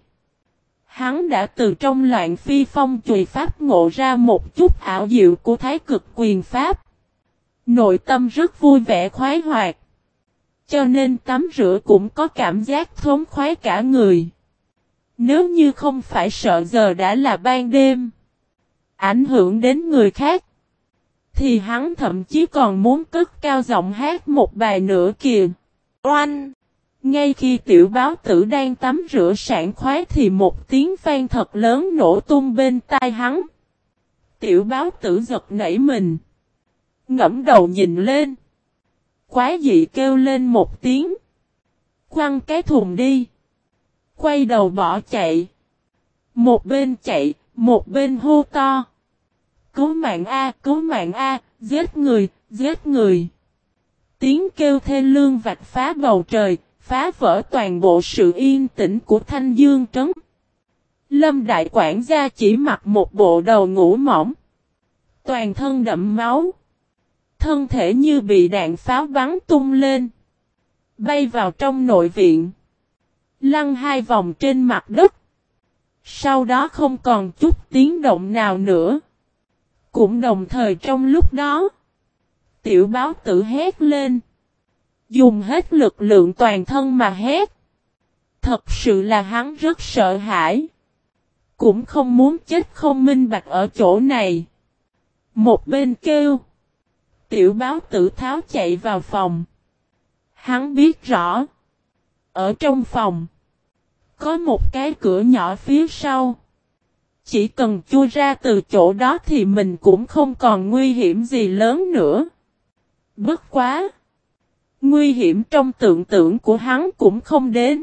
hắn đã từ trong loạn phi phong chùy pháp ngộ ra một chút ảo diệu của thái cực quyền pháp. Nội tâm rất vui vẻ khoái hoạt. Cho nên tắm rửa cũng có cảm giác thống khoái cả người. Nếu như không phải sợ giờ đã là ban đêm, ảnh hưởng đến người khác, thì hắn thậm chí còn muốn cất cao giọng hát một bài nữa kìa. Oanh! Ngay khi tiểu báo tử đang tắm rửa sảng khoái thì một tiếng vang thật lớn nổ tung bên tai hắn. Tiểu báo tử giật nảy mình. Ngẫm đầu nhìn lên. Quái dị kêu lên một tiếng. Quăng cái thùng đi. Quay đầu bỏ chạy. Một bên chạy, một bên hô to. Cứu mạng A, cứu mạng A, giết người, giết người. Tiếng kêu thê lương vạch phá bầu trời, phá vỡ toàn bộ sự yên tĩnh của Thanh Dương Trấn. Lâm đại quản gia chỉ mặc một bộ đầu ngủ mỏng. Toàn thân đẫm máu. Thân thể như bị đạn pháo bắn tung lên. Bay vào trong nội viện. Lăn hai vòng trên mặt đất. Sau đó không còn chút tiếng động nào nữa. Cũng đồng thời trong lúc đó, tiểu báo tử hét lên. Dùng hết lực lượng toàn thân mà hét. Thật sự là hắn rất sợ hãi. Cũng không muốn chết không minh bạch ở chỗ này. Một bên kêu. Tiểu báo tử tháo chạy vào phòng. Hắn biết rõ. Ở trong phòng. Có một cái cửa nhỏ phía sau. Chỉ cần chui ra từ chỗ đó thì mình cũng không còn nguy hiểm gì lớn nữa. Bất quá. Nguy hiểm trong tưởng tượng của hắn cũng không đến.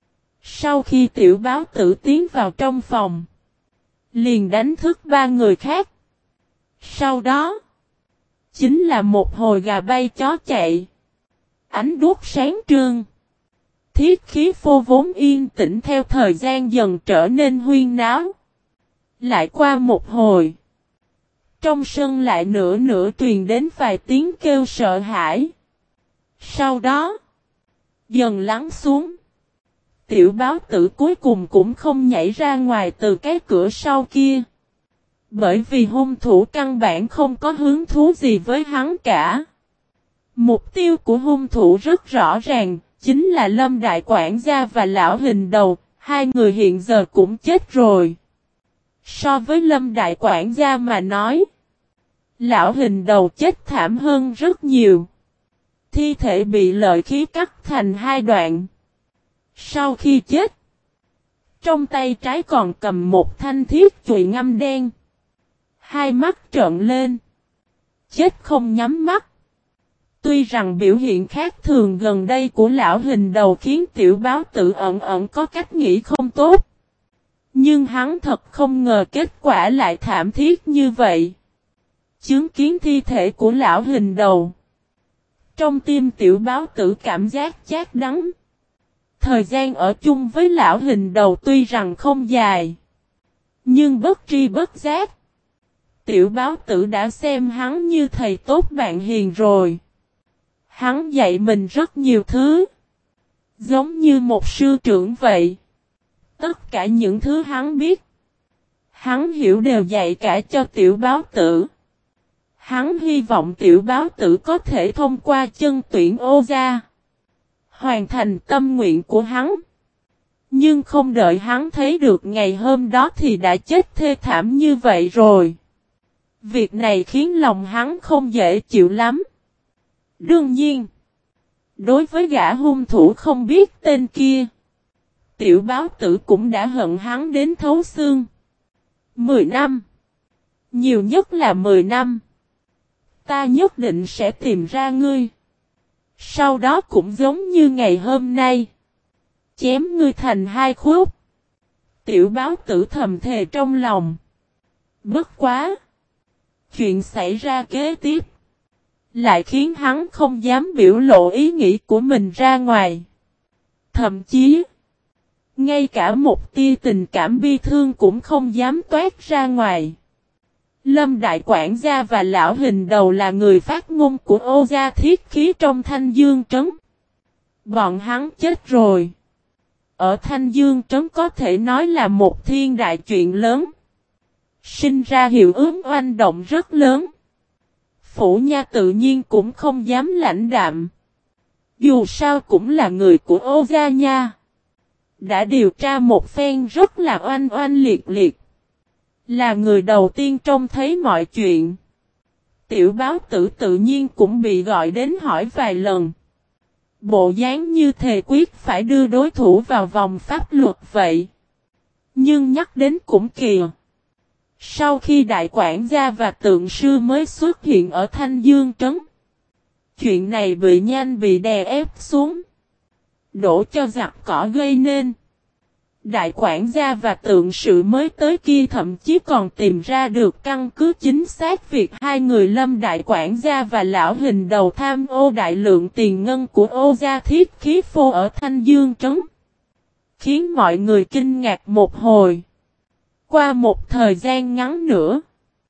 Sau khi tiểu báo tử tiến vào trong phòng. Liền đánh thức ba người khác. Sau đó. Chính là một hồi gà bay chó chạy. Ánh đuốc sáng trương. Thiết khí phô vốn yên tĩnh theo thời gian dần trở nên huyên náo. Lại qua một hồi. Trong sân lại nửa nửa truyền đến vài tiếng kêu sợ hãi. Sau đó. Dần lắng xuống. Tiểu báo tử cuối cùng cũng không nhảy ra ngoài từ cái cửa sau kia. Bởi vì hung thủ căn bản không có hứng thú gì với hắn cả. Mục tiêu của hung thủ rất rõ ràng. Chính là Lâm đại quản gia và lão hình đầu. Hai người hiện giờ cũng chết rồi. So với Lâm đại quản gia mà nói. Lão hình đầu chết thảm hơn rất nhiều. Thi thể bị lợi khí cắt thành hai đoạn. Sau khi chết. Trong tay trái còn cầm một thanh thiết chùy ngăm đen. Hai mắt trợn lên. Chết không nhắm mắt. Tuy rằng biểu hiện khác thường gần đây của lão hình đầu khiến tiểu báo tử ẩn ẩn có cách nghĩ không tốt. Nhưng hắn thật không ngờ kết quả lại thảm thiết như vậy. Chứng kiến thi thể của lão hình đầu. Trong tim tiểu báo tử cảm giác chát đắng. Thời gian ở chung với lão hình đầu tuy rằng không dài. Nhưng bất tri bất giác. Tiểu báo tử đã xem hắn như thầy tốt bạn hiền rồi. Hắn dạy mình rất nhiều thứ. Giống như một sư trưởng vậy. Tất cả những thứ hắn biết. Hắn hiểu đều dạy cả cho tiểu báo tử. Hắn hy vọng tiểu báo tử có thể thông qua chân tuyển ô gia, hoàn thành tâm nguyện của hắn. Nhưng không đợi hắn thấy được ngày hôm đó thì đã chết thê thảm như vậy rồi. Việc này khiến lòng hắn không dễ chịu lắm. Đương nhiên, đối với gã hung thủ không biết tên kia, tiểu báo tử cũng đã hận hắn đến thấu xương. Mười năm. Nhiều nhất là mười năm. Ta nhất định sẽ tìm ra ngươi. Sau đó cũng giống như ngày hôm nay, chém ngươi thành hai khúc. Tiểu báo tử thầm thề trong lòng. Bất quá, chuyện xảy ra kế tiếp lại khiến hắn không dám biểu lộ ý nghĩ của mình ra ngoài. Thậm chí, ngay cả một tia tình cảm bi thương cũng không dám toát ra ngoài. Lâm Đại Quản gia và Lão Hình Đầu là người phát ngôn của Ô gia thiết khí trong Thanh Dương Trấn. Bọn hắn chết rồi. Ở Thanh Dương Trấn có thể nói là một thiên đại chuyện lớn. Sinh ra hiệu ứng oanh động rất lớn. Phủ Nha tự nhiên cũng không dám lãnh đạm. Dù sao cũng là người của Ô gia nha. Đã điều tra một phen rất là oanh oanh liệt liệt. Là người đầu tiên trông thấy mọi chuyện. Tiểu báo tử tự nhiên cũng bị gọi đến hỏi vài lần. Bộ dáng như thề quyết phải đưa đối thủ vào vòng pháp luật vậy. Nhưng nhắc đến cũng kìa. Sau khi đại quản gia và tượng sư mới xuất hiện ở Thanh Dương Trấn, chuyện này bị nhanh bị đè ép xuống. Đổ cho giặc cỏ gây nên. Đại quản gia và tượng sự mới tới kia thậm chí còn tìm ra được căn cứ chính xác việc hai người Lâm Đại quản gia và Lão Hình Đầu tham ô đại lượng tiền ngân của Ô gia thiết khí phô ở Thanh Dương Trấn. Khiến mọi người kinh ngạc một hồi. Qua một thời gian ngắn nữa,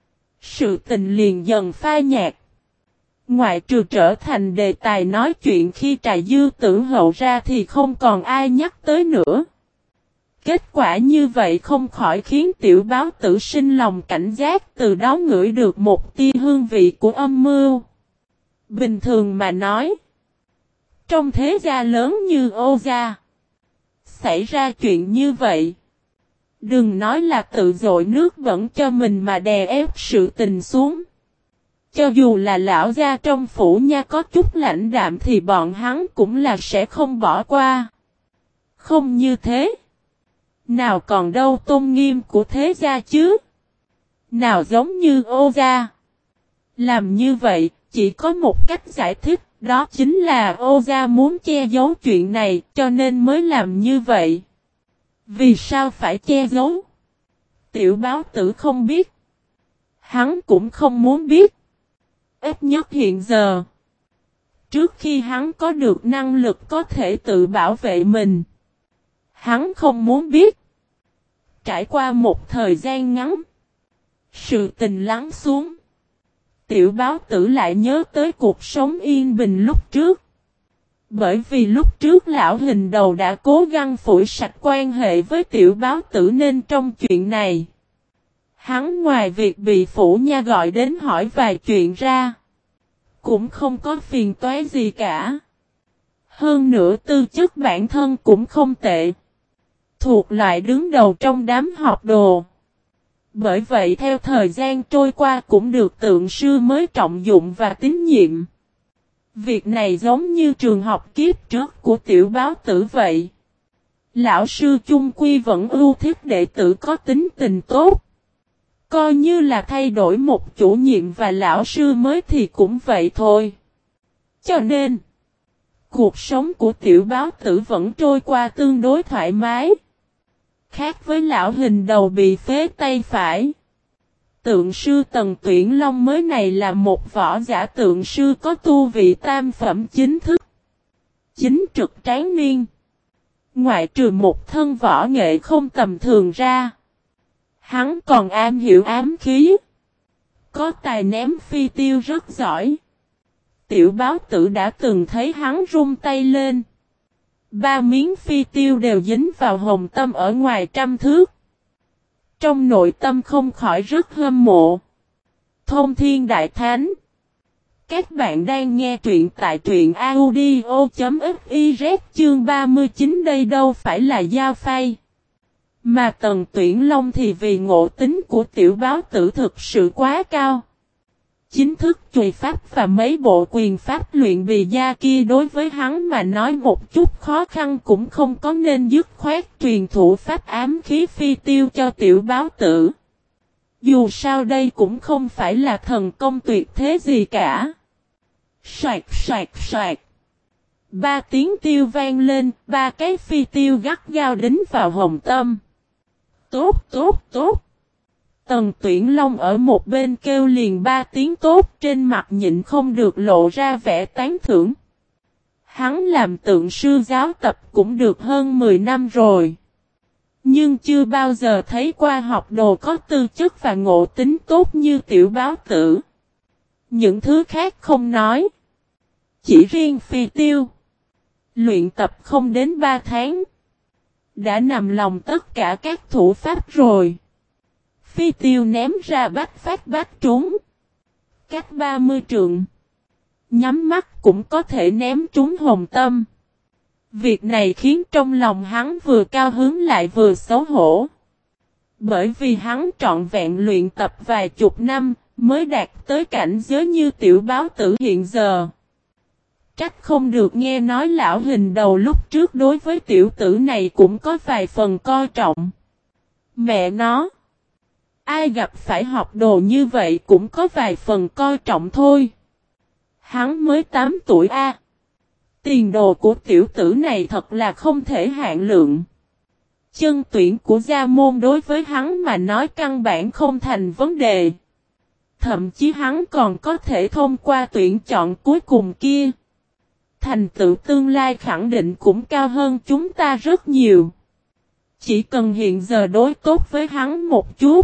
sự tình liền dần phai nhạt. Ngoại trừ trở thành đề tài nói chuyện khi trà dư tử hậu ra thì không còn ai nhắc tới nữa. Kết quả như vậy không khỏi khiến tiểu báo tử sinh lòng cảnh giác, từ đó ngửi được một tia hương vị của âm mưu. Bình thường mà nói, trong thế gia lớn như Ô gia, xảy ra chuyện như vậy, đừng nói là tự dội nước bẩn cho mình mà đè ép sự tình xuống. Cho dù là lão gia trong phủ nha có chút lãnh đạm thì bọn hắn cũng là sẽ không bỏ qua. Không như thế, nào còn đâu tôn nghiêm của thế gia chứ? Nào giống như Ô gia. Làm như vậy, chỉ có một cách giải thích, đó chính là Ô gia muốn che giấu chuyện này, cho nên mới làm như vậy. Vì sao phải che giấu? Tiểu báo tử không biết. Hắn cũng không muốn biết. Ít nhất hiện giờ, trước khi hắn có được năng lực có thể tự bảo vệ mình, hắn không muốn biết. Trải qua một thời gian ngắn, sự tình lắng xuống, tiểu báo tử lại nhớ tới cuộc sống yên bình lúc trước. Bởi vì lúc trước Lão Hình Đầu đã cố gắng phủi sạch quan hệ với tiểu báo tử nên trong chuyện này, hắn ngoài việc bị phủ nha gọi đến hỏi vài chuyện ra, cũng không có phiền toái gì cả. Hơn nữa tư chất bản thân cũng không tệ, thuộc loại đứng đầu trong đám học đồ. Bởi vậy theo thời gian trôi qua cũng được tượng sư mới trọng dụng và tín nhiệm. Việc này giống như trường học kiếp trước của tiểu báo tử vậy. Lão sư chung quy vẫn ưu thích đệ tử có tính tình tốt. Coi như là thay đổi một chủ nhiệm và lão sư mới thì cũng vậy thôi. Cho nên, cuộc sống của tiểu báo tử vẫn trôi qua tương đối thoải mái. Khác với Lão Hình Đầu bị phế tay phải, tượng sư Tần Tuyển Long mới này là một võ giả tượng sư có tu vị tam phẩm chính thức, chính trực tráng niên. Ngoại trừ một thân võ nghệ không tầm thường ra, hắn còn am hiểu ám khí, có tài ném phi tiêu rất giỏi. Tiểu báo tử đã từng thấy hắn rung tay lên, ba miếng phi tiêu đều dính vào hồng tâm ở ngoài trăm thước. Trong nội tâm không khỏi rất hâm mộ. Thông Thiên Đại Thánh. Các bạn đang nghe truyện tại truyện audio.fiz chương ba mươi chín, đây đâu phải là Giao Phay. Mà Tần Tuyển Long thì vì ngộ tính của tiểu báo tử thực sự quá cao. Chính thức chùy pháp và mấy bộ quyền pháp luyện bì gia kia đối với hắn mà nói một chút khó khăn cũng không có, nên dứt khoát truyền thụ pháp ám khí phi tiêu cho tiểu báo tử. Dù sao đây cũng không phải là thần công tuyệt thế gì cả. Soạt soạt soạt. Ba tiếng tiêu vang lên, ba cái phi tiêu gắt gao đính vào hồng tâm. Tốt tốt tốt. Tần Tuyển Long ở một bên kêu liền ba tiếng tốt, trên mặt nhịn không được lộ ra vẻ tán thưởng. Hắn làm tượng sư giáo tập cũng được hơn mười năm rồi. Nhưng chưa bao giờ thấy qua học đồ có tư chất và ngộ tính tốt như tiểu báo tử. Những thứ khác không nói. Chỉ riêng phi tiêu. Luyện tập không đến ba tháng. Đã nằm lòng tất cả các thủ pháp rồi. Phi tiêu ném ra bách phát bách trúng. Cách ba mươi trượng. Nhắm mắt cũng có thể ném trúng hồng tâm. Việc này khiến trong lòng hắn vừa cao hứng lại vừa xấu hổ. Bởi vì hắn trọn vẹn luyện tập vài chục năm mới đạt tới cảnh giới như tiểu báo tử hiện giờ. Trách không được nghe nói lão hình đầu lúc trước đối với tiểu tử này cũng có vài phần coi trọng. Mẹ nó! Ai gặp phải học đồ như vậy cũng có vài phần coi trọng thôi. Hắn mới tám tuổi a. À. Tiền đồ của tiểu tử này thật là không thể hạn lượng. Chân tuyển của gia môn đối với hắn mà nói căn bản không thành vấn đề. Thậm chí hắn còn có thể thông qua tuyển chọn cuối cùng kia. Thành tựu tương lai khẳng định cũng cao hơn chúng ta rất nhiều. Chỉ cần hiện giờ đối tốt với hắn một chút.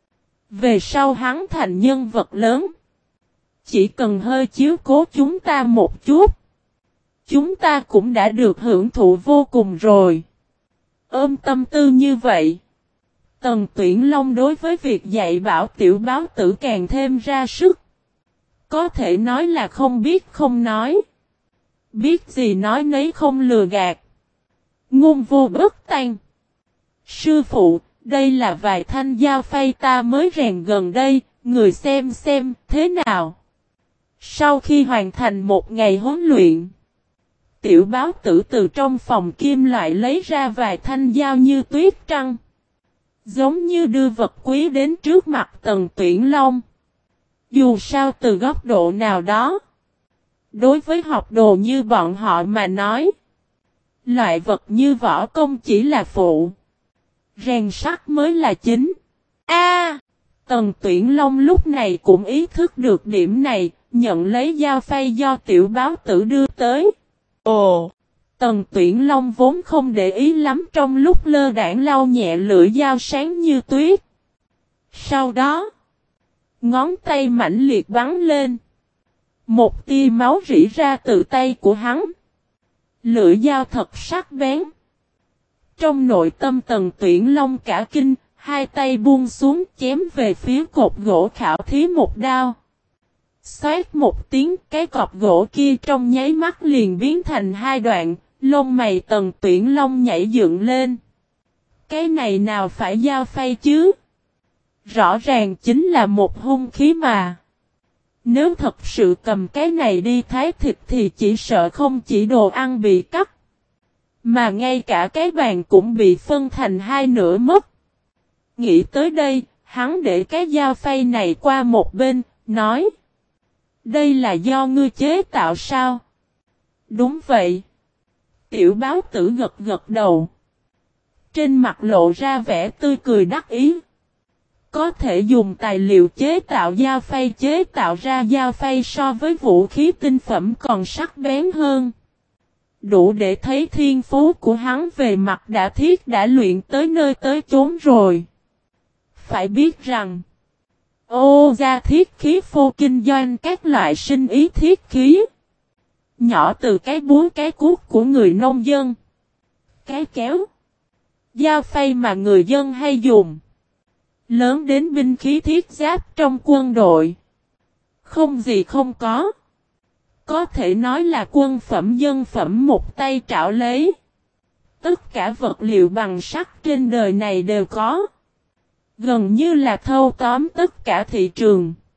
Về sau hắn thành nhân vật lớn. Chỉ cần hơi chiếu cố chúng ta một chút. Chúng ta cũng đã được hưởng thụ vô cùng rồi. Ôm tâm tư như vậy. Tần Tuyển Long đối với việc dạy bảo tiểu báo tử càng thêm ra sức. Có thể nói là không biết không nói. Biết gì nói nấy không lừa gạt. Ngôn vô bất tan. Sư phụ, đây là vài thanh dao phay ta mới rèn gần đây, người xem xem thế nào. Sau khi hoàn thành một ngày huấn luyện, tiểu báo tử từ trong phòng kim loại lấy ra vài thanh dao như tuyết trăng. Giống như đưa vật quý đến trước mặt Tần Tuyển Long. Dù sao từ góc độ nào đó, đối với học đồ như bọn họ mà nói, loại vật như võ công chỉ là phụ. Rèn sắt mới là chính. A, Tần Tuyển Long lúc này cũng ý thức được điểm này, nhận lấy dao phay do tiểu báo tử đưa tới. Ồ, Tần Tuyển Long vốn không để ý lắm trong lúc lơ đãng lau nhẹ lưỡi dao sáng như tuyết. Sau đó, ngón tay mãnh liệt bắn lên. Một tia máu rỉ ra từ tay của hắn. Lưỡi dao thật sắc bén. Trong nội tâm Tần Tuyển Long cả kinh, hai tay buông xuống chém về phía cột gỗ khảo thí một đao. Xoát một tiếng, cái cọc gỗ kia trong nháy mắt liền biến thành hai đoạn, lông mày Tần Tuyển Long nhảy dựng lên. Cái này nào phải dao phay chứ? Rõ ràng chính là một hung khí mà. Nếu thật sự cầm cái này đi thái thịt thì chỉ sợ không chỉ đồ ăn bị cắt, mà ngay cả cái bàn cũng bị phân thành hai nửa mất. Nghĩ tới đây, hắn để cái dao phay này qua một bên, nói. Đây là do ngươi chế tạo sao? Đúng vậy. Tiểu báo tử gật gật đầu. Trên mặt lộ ra vẻ tươi cười đắc ý. Có thể dùng tài liệu chế tạo dao phay chế tạo ra dao phay so với vũ khí tinh phẩm còn sắc bén hơn. Đủ để thấy thiên phú của hắn về mặt đã thiết đã luyện tới nơi tới chốn rồi. Phải biết rằng, ô gia thiết khí phô kinh doanh các loại sinh ý thiết khí. Nhỏ từ cái búa cái cuốc của người nông dân. Cái kéo, dao phay mà người dân hay dùng. lớn đến binh khí thiết giáp trong quân đội. Không gì không có. Có thể nói là quân phẩm dân phẩm một tay trảo lấy. Tất cả vật liệu bằng sắt trên đời này đều có. Gần như là thâu tóm tất cả thị trường.